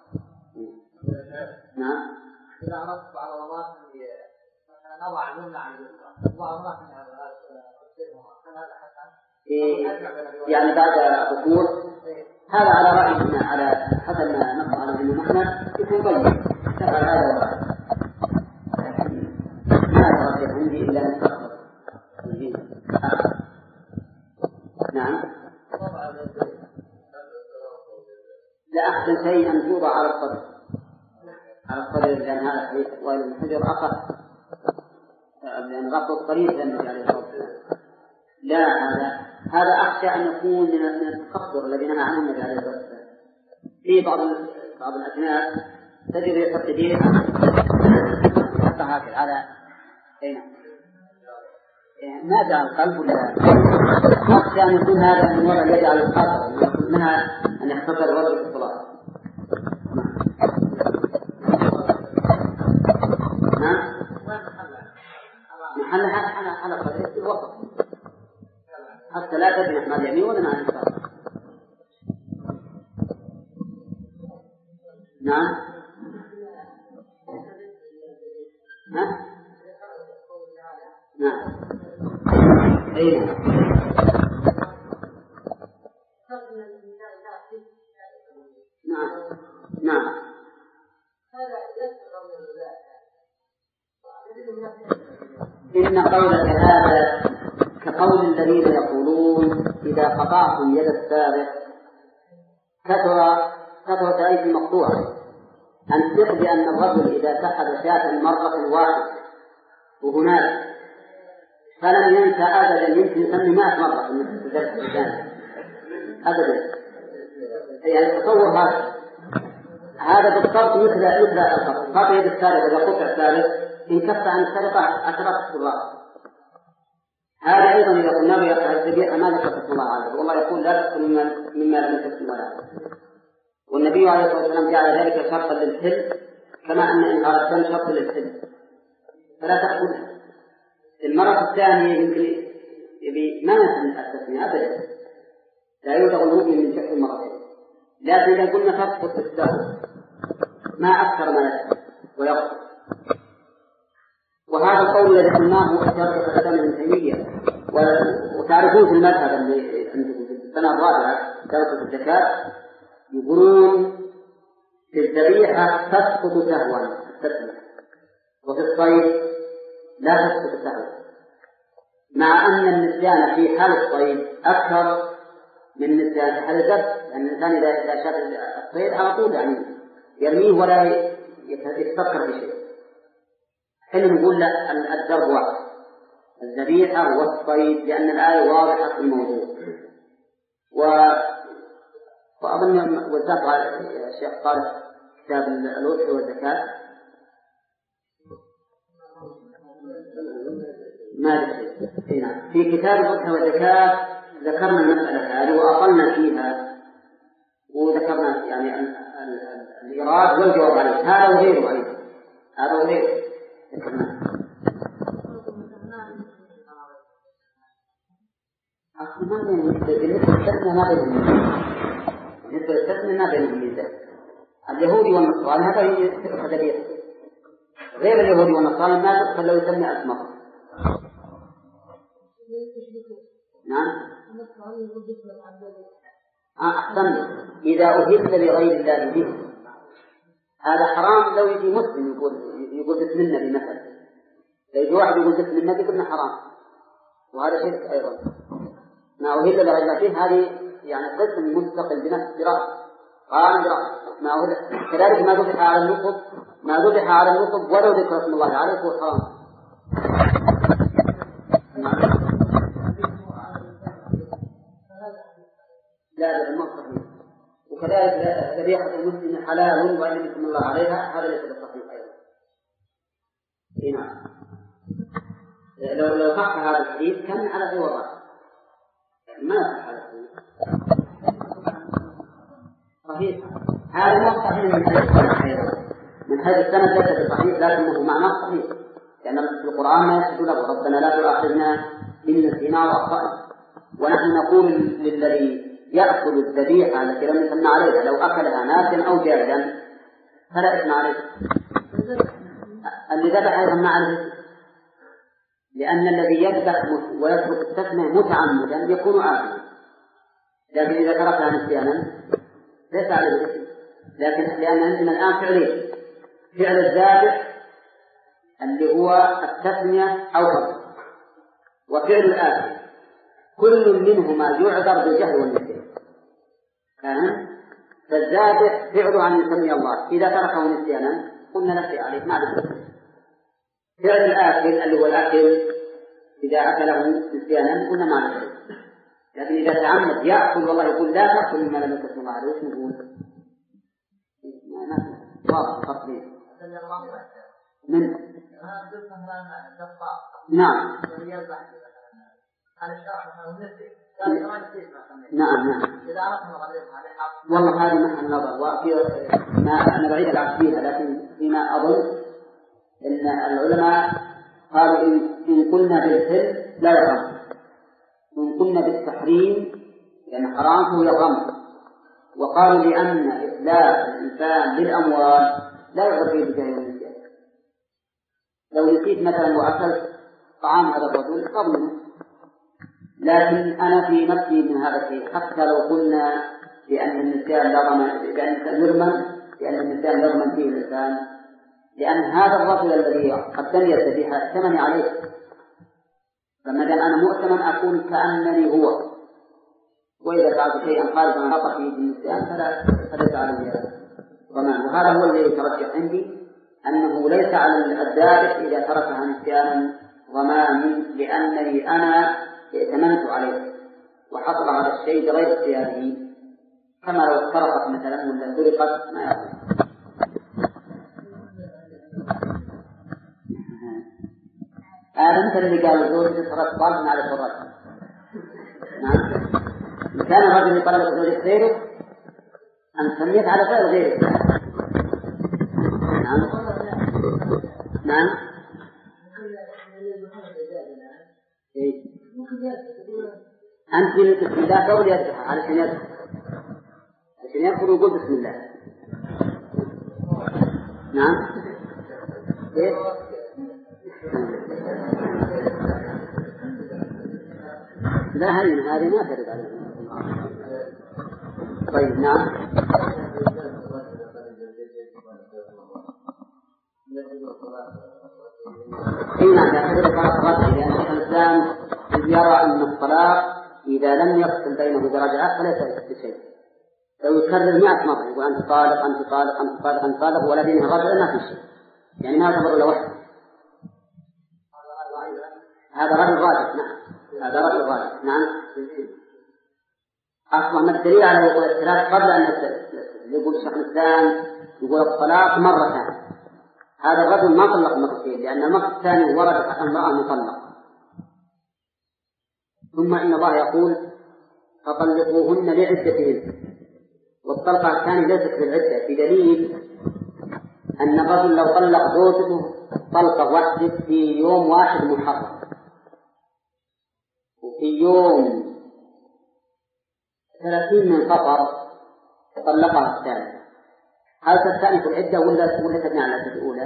نعم إذا أردت على رمضان مثلا نضع اليمنى على اليسرى نضع مرات من هذا حسن يعني بعد الركوع هذا على رأينا على حسب ما نقرأ على ابن محمد يكون طيب تفعل هذا وهذا ما أترجح عندي إلا مستقبل. نعم لا أحسن شيء أن توضع على الصدر على الصدر لأن هذا الحديث وائل بن حجر أقف لأن غطوا الطريق لأنه عليه الصلاة والسلام. لا هذا هذا أخشى أن يكون من التقصر الذي نهى عنه النبي عليه الصلاة والسلام. في بعض بعض الأجناس تجد يحط يديه يحطها هكذا على أين ما جعل القلب ولا أخشى أن يكون هذا من وضع اليد على الخاطر ويكون منها أن يختصر الوضع في الصلاة. نعم محلها على على قدر الوسط حتى لا تجنح مع اليمين ولا مع اليسار. نعم ها نعم أي نعم نعم إن قولك هذا كقول الذين يقولون إذا قطعتم يد السارق كثر كثرت أيدي مقطوعة، أن تقضي أن الرجل إذا سحب شاة مرة واحدة وهناك فلم ينسى أبدا يمكن يسمي مئة مرة من الجلسة الثانية أبدا. يعني تصور هذا هذا بالضبط مثل مثل قطع يد السارق إذا قطع السارق إن كف عن السرقة عشرات الراس. هذا أيضا إذا قلنا له يقع الذبيحة ما ذكرت الله عليه والله يقول لا تأكل مما لم يكن الله عليه. والنبي عليه الصلاة والسلام جعل ذلك شرطا للحل كما أن إنكار الدم شرط للحل فلا تأكل. المرة الثانية يمكن يبي ما نسمع التسمية أبدا لا يوجد المؤمن من شك المرتين، لكن إذا قلنا تسقط السهو ما أكثر ما يسمع ويغفر. وهذا القول الذي قلناه أشار الإسلام ابن تيمية وتعرفون في المذهب اللي عندكم في السنة الرابعة درجة الزكاة يقولون في الذبيحة تسقط سهوا وفي الصيد لا تسقط سهوا، مع أن النسيان في حال الصيد أكثر من النسيان في حال الذبح، لأن الإنسان إذا شاف الصيد على طول يعني يرميه ولا يتفكر بشيء. حين نقول لا، الدرب واحد، الذبيحة والصيد، لأن الآية واضحة في الموضوع. و... وأظن وزارة الشيخ صالح كتاب الأضحية والزكاة ما ذكر في كتاب الأضحية والزكاة، ذكرنا المسألة هذه وأطلنا فيها وذكرنا يعني الإيراد والجواب عليه، هذا وغيره أيضا، هذا وغيره ذكرناه. أصلا ما بالنسبة للتسمية ما بينهم بالنسبة للتسمية ما بينهم ميزان. اليهودي والنصراني هذا يتخذ اليد، غير اليهودي والنصراني ما تدخل لو يسمي أسماء. نعم. آه أحسن، إذا أهل لغير الله به هذا حرام. لو يجي مسلم يقول يقول بسم النبي مثلا، لو يجي واحد يقول بسم النبي قلنا حرام، وهذا شرك أيضا. ما أهل لغير الله به هذه يعني قسم مستقل بنفس دراسة قام دراسة. ما أهل كذلك ما ذبح على النصب، ما ذبح على النصب ولو ذكر اسم الله عليه هو حرام. لا لا ما صحيح. وكذلك ذبيحة المسلم حلال وإن لم يسم الله عليها، هذا ليس بالصحيح أيضا. نعم. لو لو صح هذا الحديث كان على غير الرأي، ما صح هذا الحديث. صحيح. هذا مو صحيح من حيث السند، من حيث السند ليس بصحيح، لكنه معناه صحيح، لأن في القرآن ما يشهد له ربنا لا تؤاخذنا إن نسينا وأخطأنا. ونحن نقول للذي يأكل الذبيحة التي لم يسمى عليها لو أكلها ناسا أو جاهلا فلا إثم عليه. اللي ذبح أيضا ما عليه، لأن الذي يذبح ويترك التسمية متعمدا يكون عاقلا، لكن إذا تركها نسيانا ليس عليه إثم. لكن لأن عندنا الآن فعلين، فعل الذابح اللي هو التسمية أو غيره، وفعل الآكل، كل منهما يعذر بالجهل والنسيان. فهم؟ فالذابح فعله عن يسمي الله، إذا تركه نسيانا قلنا لا شيء عليه، ما عليه. فعل الآكل اللي هو الأكل إذا أكله نسيانا قلنا ما عليه. لكن إذا تعمد يأكل والله يقول لا تأكل مما لم يسمى الله عليه، وش نقول؟ واضح تقريبا من نعم نعم نعم والله هذه محل نظر، وفي ما أنا بعيد العكس فيها، لكن فيما أظن إن العلماء قالوا إن, إن قلنا بالحل لا يغم، إن قلنا بالتحريم يعني حرام فهو يغم. وقالوا لأن إتلاف الإنسان للأموال لا يغضب فيه بجهل النسيان. لو نسيت مثلا وأكلت طعام هذا الرجل قبله، لكن أنا في نفسي من هذا الشيء، حتى لو قلنا بأن النسيان لا ضمان، بأن يرمن، بأن النسيان لا ضمان فيه الإنسان، لأن هذا الرجل الذي قدم الذبيحة ائتمني عليه، فما دام أنا مؤتمن أكون كأنني هو، وإذا فعلت شيئا خارج عن خطأ فيه بالنسيان فلا فليس عليه ضمان. وهذا هو الذي يترجح عندي، أنه ليس على الذابح إذا تركها نسيانا ضمان، لأنني أنا ائتمنت عليه وحصل هذا الشيء بغير اختياره، كما لو سرقت مثلا ولا سرقت ما يصح. هذا مثل اللي قال الزوج سرقت طالب على الرجل. نعم. كان الرجل يطلق زوجة غيره أن سميت على فعل غيره. نعم نعم إيه؟ أنت من بسم الله قول يدفع علشان يدفع علشان يدخل ويقول بسم الله. نعم إيه؟ لا هذه هذه ما ترد عليها. طيب نعم. حين تعتبر الصلاة لأن الإنسان يرى أن الصلاة إذا لم يفصل بينه برجعة فليس بشيء، لو يكرر مئة مرة يقول أنت طالق أنت طالق أنت طالق أنت طالق ولا دين غير ما في شيء، يعني ما يعتبر إلا واحد. هذا رأي الراجح. نعم هذا رأي الراجح. نعم أصلا ما الدليل على يقول الثلاث قبل أن يقول الشيخ الإسلام يقول الطلاق مرة ثانية. هذا الرجل ما طلق مرتين لأن المرة الثانية ورد امرأة مطلقة. ثم إن الله يقول فطلقوهن لعدتهن، والطلقة الثانية ليست للعدة، بدليل أن الرجل لو طلق زوجته طلقة واحدة في يوم واحد محرم وفي يوم ثلاثين من صفر طلقها الثانية، هل تستأنف العدة ولا ولا تبني على العدة الأولى؟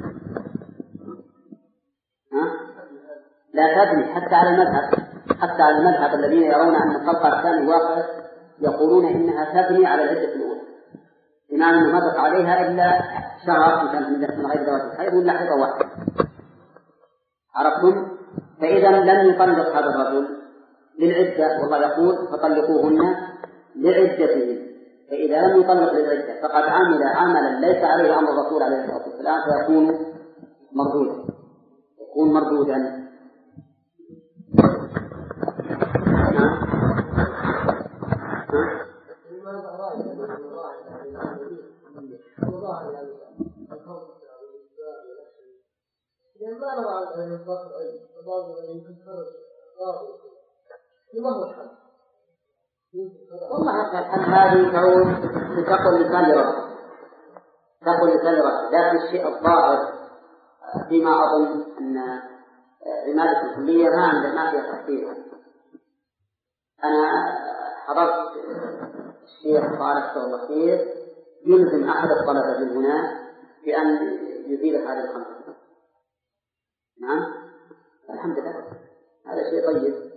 ها؟ لا تبني حتى على المذهب، حتى على المذهب الذين يرون أن الطلقة الثانية واقع يقولون إنها تبني على العدة الأولى، بمعنى أنه ما بقى عليها إلا شهر إن كانت من غير ذوات الحيض ولا حيضة واحدة. عرفتم؟ فإذا لم يطلق هذا الرجل للعدة، والله يقول فطلقوهن لعدتهن، فإذا لم يطلق للعدة فقد عمل عملا ليس عليه أمر الرسول عليه الصلاة والسلام فيكون مردودا، يكون مردودا. والله الحل هذه تعود تقول لسان لرأسه، تقول لسان لرأسه، لكن الشيء الظاهر فيما أظن أن عمادة الكلية ما عندنا ما فيها تحقيق. أنا حضرت الشيخ صالح صلى الله عليه وسلم يلزم أحد الطلبة من هنا بأن يزيل هذه الخمسة. نعم الحمد لله هذا شيء طيب.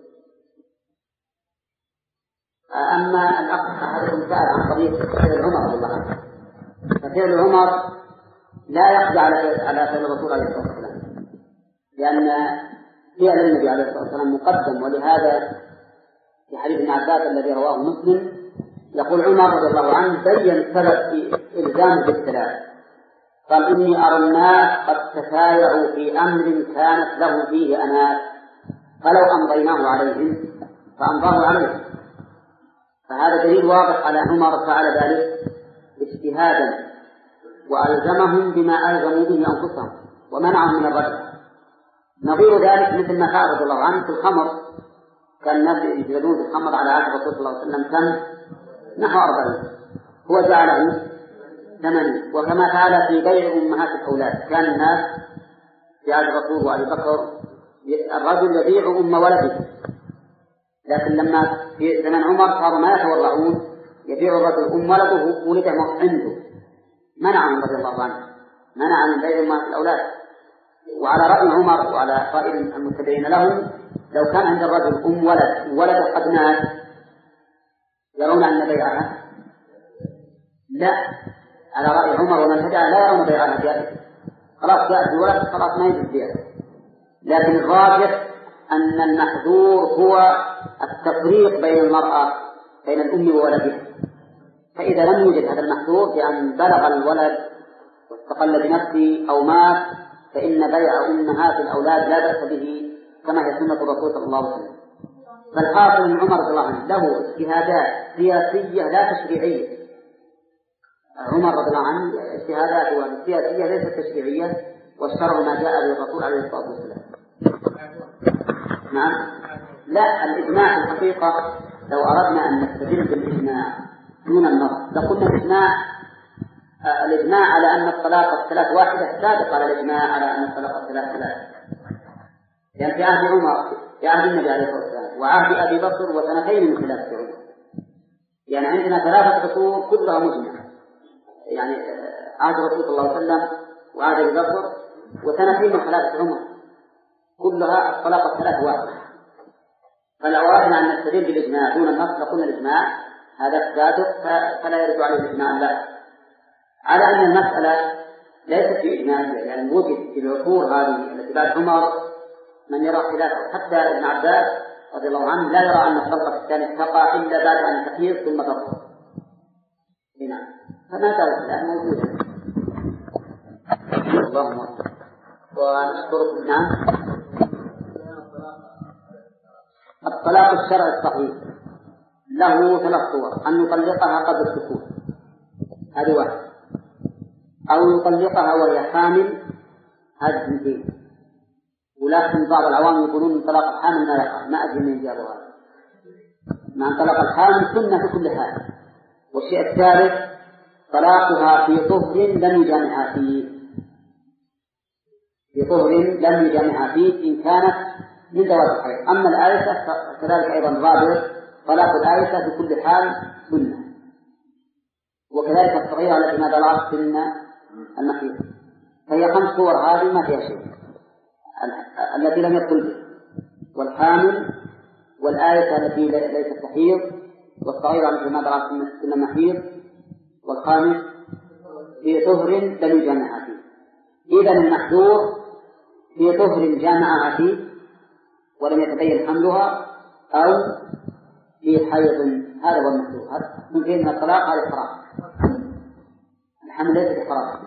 أما الأخ أحدكم سأل عن طريق فعل عمر رضي الله عنه، ففعل عمر لا يقضي على على فعل الرسول عليه الصلاة والسلام، لأن فعل النبي عليه الصلاة والسلام مقدم، ولهذا في حديث ابن عباس الذي رواه مسلم يقول عمر رضي الله عنه بين سبب في إلزامه بالثلاث، قال إني أرى الناس قد تسايعوا في أمر كانت له فيه أناس فلو أمضيناه عليهم فأمضاه عليهم. فهذا دليل واضح على عمر فعل ذلك اجتهادا وألزمهم بما ألزموا به أنفسهم ومنعهم من الرجل. نظير ذلك مثل ما فعل رضي الله عنه في الخمر، كان الناس يجلدون الخمر على عهد الرسول صلى الله عليه وسلم كم نحو أربعين، هو جعله ثمانين. وكما فعل في بيع أمهات الأولاد، كان الناس في عهد الرسول وأبي بكر الرجل يبيع أم ولده، لكن لما في زمن عمر صاروا ما يتورعون، يبيع الرجل أم ولده ولده عنده، منعهم رضي الله عنه، منع من بيع أمهات الأولاد. وعلى رأي عمر وعلى قائل المتبعين لهم لو كان عند الرجل أم ولد ولد قد مات يرون أن بيعها لا، على رأي عمر ومن تبعه لا يرون بيعها جائزة، خلاص جاء الولد خلاص ما يجوز بيعه. لكن الراجح أن المحذور هو التفريق بين المرأة بين الأم وولدها، فإذا لم يوجد هذا المحذور بأن بلغ الولد واستقل بنفسه أو مات فإن بيع أمهات الأولاد لا بأس به كما هي سنة الرسول صلى الله عليه وسلم. فالحاصل من عمر رضي الله عنه له اجتهادات سياسية لا تشريعية. عمر رضي الله عنه اجتهاداته السياسية ليست تشريعية، والشرع ما جاء به الرسول عليه الصلاة والسلام. نعم لا، الإجماع في الحقيقة لو أردنا أن نستدل بالإجماع دون النص لقلنا الإجماع الإجماع على أن الطلاق الثلاث واحدة سابق على الإجماع على أن الطلاق الثلاث ثلاث، لأن في عهد عمر في عهد النبي عليه الصلاة والسلام وعهد أبي بكر وسنتين من خلاف عمر، يعني عندنا ثلاثة عصور كلها مجمع، يعني عهد الرسول صلى الله عليه وسلم وعهد أبي بكر وسنتين من خلافة عمر كلها الطلاق الثلاث واحدة. فلو أردنا أن نستدل بالإجماع دون النص لقلنا الإجماع هذا سابق فلا يرد عليه الإجماع، لا، على أن المسألة ليست في إجماع، يعني وجد في العصور هذه التي بعد عمر من يرى خلافه، حتى ابن عباس رضي الله عنه لا يرى أن الطلقة الثانية تقع إلا بعد أن تحيض ثم تطهر، نعم فما دارت الآن موجودة. الله موفق ونشكركم. نعم. الطلاق الشرعي الصحيح له ثلاث صور: أن يطلقها قبل السكون، هذه واحد، أو يطلقها وهي حامل، هذه اثنتين. ولكن بعض العوام يقولون ان طلاق الحامل ما يقع، ما أدري من جابوا هذا. مع طلاق الحامل سنة في كل حال. والشيء الثالث طلاقها في طهر لم يجامعها فيه، في طهر لم يجامعها فيه إن كانت من ذوات الحيض. أما الآيسة كذلك أيضا رابع، طلاق الآيسة في كل حال سنة. وكذلك الصغيرة التي ما بلغت سن المحيض. فهي خمس صور، هذه ما فيها شيء، التي لم يدخل به، والحامل، والآية التي ليست تحيض، والصغيرة التي ما بلغت سن المحيض، والخامس في طهر لم يجامعها فيه. إذا المحذور في طهر جامعها فيه ولم يتبين حملها، أو في حيض، هذا هو المحذور. ممكن من الطلاق هذا حرام، الحمل ليس بحرام.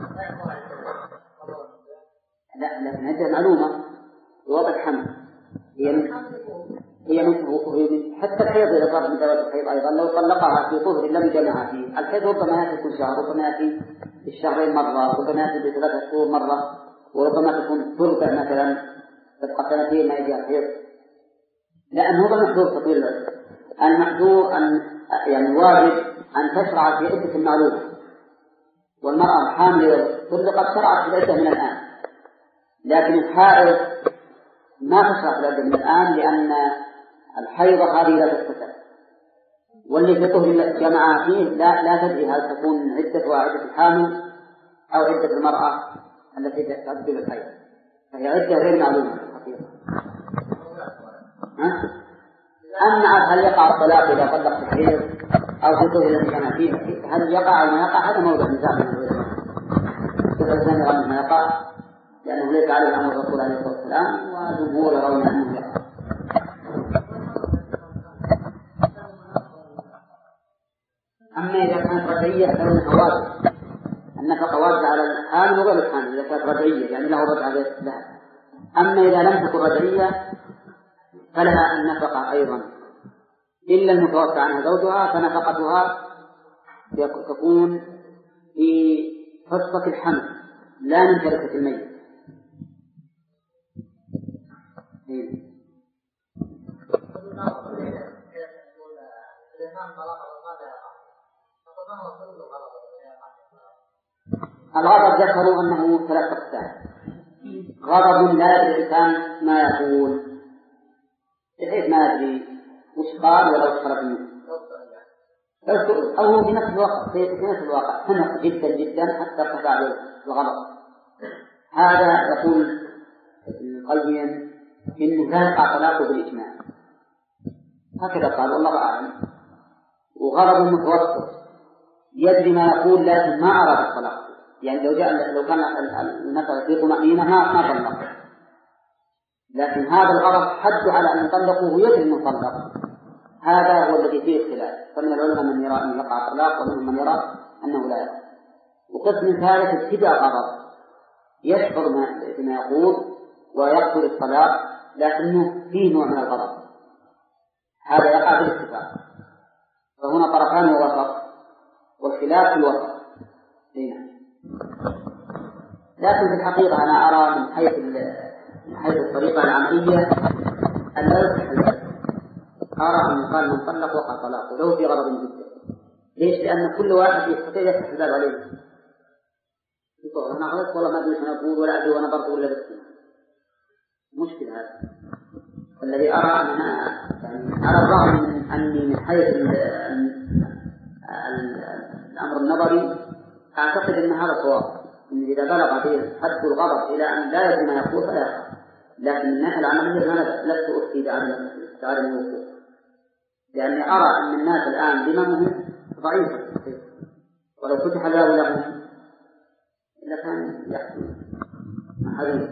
لا، لكن هذه معلومة وضع الحمل هي من هي من حتى الحيض إذا صار من ذوات الحيض أيضا لو طلقها في طهر لم يجامعها فيه. الحيض ربما يأتي كل شهر، ربما يأتي في الشهرين مرة، ربما يأتي في ثلاثة شهور مرة، وربما تكون تربع مثلا تبقى سنتين ما يجي الحيض. لأن هذا محذور تطويل العدة. المحذور أن يعني واجب أن تشرع في عدة المعلومة، والمرأة الحامل طلقت شرعت في العدة من الآن، لكن الحائض ما تشرع في العدة من الآن، لأن الحيضة هذه لا تستطيع، واللي في طهر جمعها فيه لا لا تدري هل تكون عدة عدة الحامل أو عدة المرأة التي تؤدي الحيض، فهي عدة غير معلومة في الحقيقة. أما هل يقع الطلاق إذا طلق الحيض أو في طهر الذي كان فيه، هل يقع أو ما يقع؟ هذا موضوع نزاع من العلماء. الإنسان يرى أنه يقع لأنه ليس عليه أمر الرسول عليه الصلاة والسلام، وجمهور يرون أنه يقع. أما إذا كانت رجعية فإنها واجب، النفقة واجبة على الحامل وغير الحامل إذا كانت رجعية، يعني له رجعة لها. أما إذا لم تكن رجعية فلها النفقة أيضا، إلا المتوفى عنها زوجها فنفقتها تكون في حصة الحمل لا من تركة الميت. الغضب ذكروا أنه ثلاث أقسام: غضب لا يدري الإنسان ما يقول، بحيث ما يدري وش قال ولا وش خرج منه، أو في نفس الوقت في نفس الواقع حنق جدا جدا حتى ارتفع عليه الغضب. هذا يقول القلبين إنه لا يقع طلاقه بالإجماع، هكذا قال والله أعلم. وغضب متوسط يدري ما يقول لكن ما أراد الطلاق، يعني لو جاء لو كان المسألة في طمأنينة ما ما طلق، لكن هذا الغضب حد على أن يطلقه ويدري أنه طلق. هذا هو الذي فيه اختلاف، فمن العلماء من يرى أن يقع طلاق ومنهم من يرى أنه لا يقع. وقسم ثالث ابتداء غضب يشعر بما يقول ويقتل الطلاق لكنه فيه نوع من الغضب، هذا يقع بالاتفاق. فهنا طرفان ووسط، والخلاف في الوسط هنا. لكن في الحقيقة أنا أرى من حيث من حيث الطريقة العملية أن لا يصح العدل. أرى أن قال من طلق وقع طلاقه لو في غضب جدا. ليش؟ لأن كل واحد يستطيع يفتح الباب عليه. يقول أنا غلط والله ما أدري أنا أقول ولا أدري وأنا برضو ولا بس مشكلة هذا. الذي أرى أن يعني على الرغم من أني من حيث الأمر النظري أعتقد أن هذا صواب، إن إذا بلغ به حد الغضب إلى أن لا يدري ما يقول فلا يقع. لكن الناحية العملية أنا لست أفتي بعدم الوقوف، لأني أرى أن الناس الآن ذممهم ضعيفة، ولو فتح الباب لهم لكان يحصل حديث.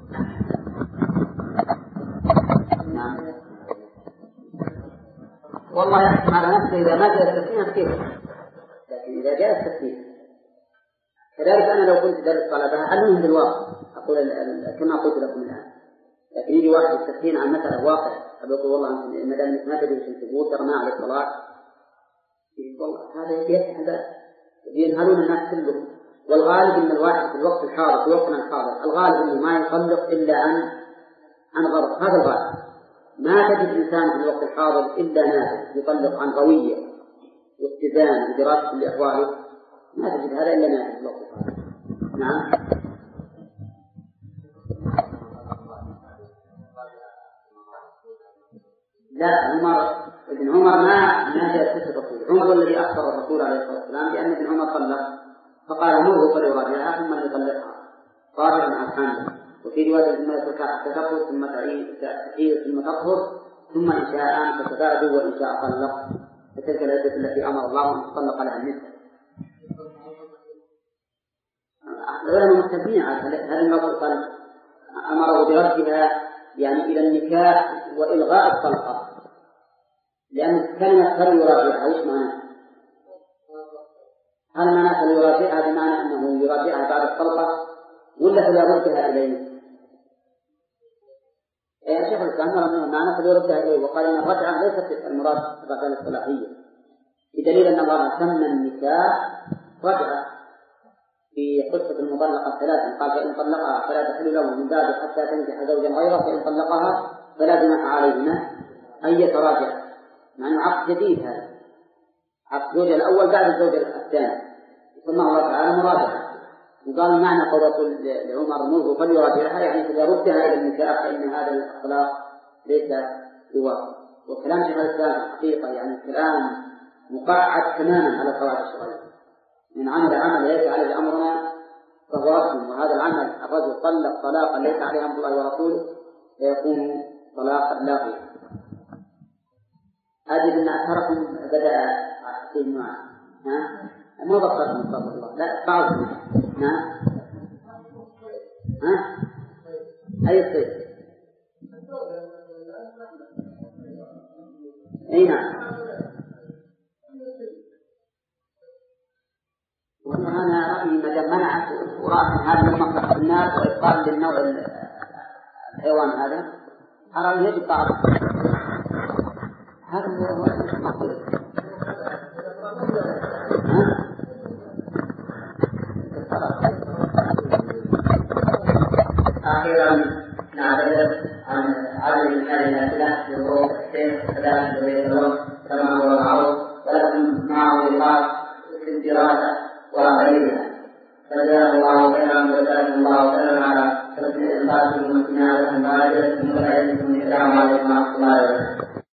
نعم. والله يحكم على نفسه إذا ما جاء التسليم كيف، لكن إذا جاء التسليم كذلك أنا لو كنت درس طلبة علمهم بالواقع، أقول كما قلت لكم الآن، لكن يجي واحد يستفين عن مسألة واقع، أقول والله ما دام ما تدري وش تقول ترى ما عليك صلاة، والله هذا يفتح هذا ينهلون الناس كلهم. والغالب أن الواحد في الوقت الحاضر في وقتنا الحاضر الغالب أنه ما يطلق إلا عن عن غرض، هذا الغالب. ما تجد إنسان في الوقت الحاضر إلا نادر يطلق عن قوية واتزان ودراسة لأحواله، ما تجد هذا إلا نادر في الوقت الحاضر. نعم. لا عمر ابن عمر ما ما جاء في الرسول، عمر الذي أخبر الرسول عليه الصلاة والسلام بأن ابن عمر طلق فقال مره فليراجعها ثم ليطلقها طاهرا عن حامل. وفي رواية ثم يتركها حتى تطهر ثم تعيد ثم تطهر ثم إن شاء أن تتباعدوا وإن شاء طلق، فتلك العدة التي أمر الله أن تطلق لها النساء. العلماء مختلفين على هل النص قال أمره بردها يعني إلى النكاح وإلغاء الطلقة، لأن كلمة فليراجعها وش معناها؟ هل معنى فليراجعها بمعنى أنه يراجعها بعد الطلقة ولا فليردها إليه؟ يا شيخ الإسلام مرة معنى فليردها إليه، وقال إن الرجعة ليست المراد الرجعة الصلاحية، بدليل أن الله سمى النكاح رجعة في قصة المطلقة ثلاثة، قال فإن طلقها فلا تحل له من بعد حتى تنكح زوجا غيره، فإن طلقها فلا جناح عليهما أن يتراجع، مع أنه عقد جديد هذا، عقد الزوج الأول بعد الزوج الثاني، ثم الله تعالى مراجعة. وقال معنى قول رسول لعمر مره فليراجعها يعني فليردها إلى النكاح، فإن هذا الأخلاق ليس بواقع. وكلام شيخ الإسلام الحقيقة يعني كلام مقعد تماما على القواعد الشرعية، من عمل عمل ليس عليه أمرنا فهو رسم، وهذا العمل الرجل طلق طلاقا ليس عليه أمر الله ورسوله فيكون طلاقا لاغيا. أجد أن أكثركم بدأ في النوع ها مو بطلت مصطفى الله لا بعض ها ها أي صيف أي نعم. وأنا رأيي ما دام منعت ورأى هذا المصلحة في الناس وإبقاء للنوع الحيوان هذا أرى يجب بعض هذا هو المقصود. أخيرا نعتذر عن عدم هذه الأسئلة لظروف الشيخ كذلك اليوم كما هو معروف، ولكم معه لقاء في الدراسة وغيرها، فجزاه الله خيرا وجزاكم الله خيرا على حسن إنصاتكم واستماعكم وعلى ذلك السلام عليكم ورحمة الله وبركاته.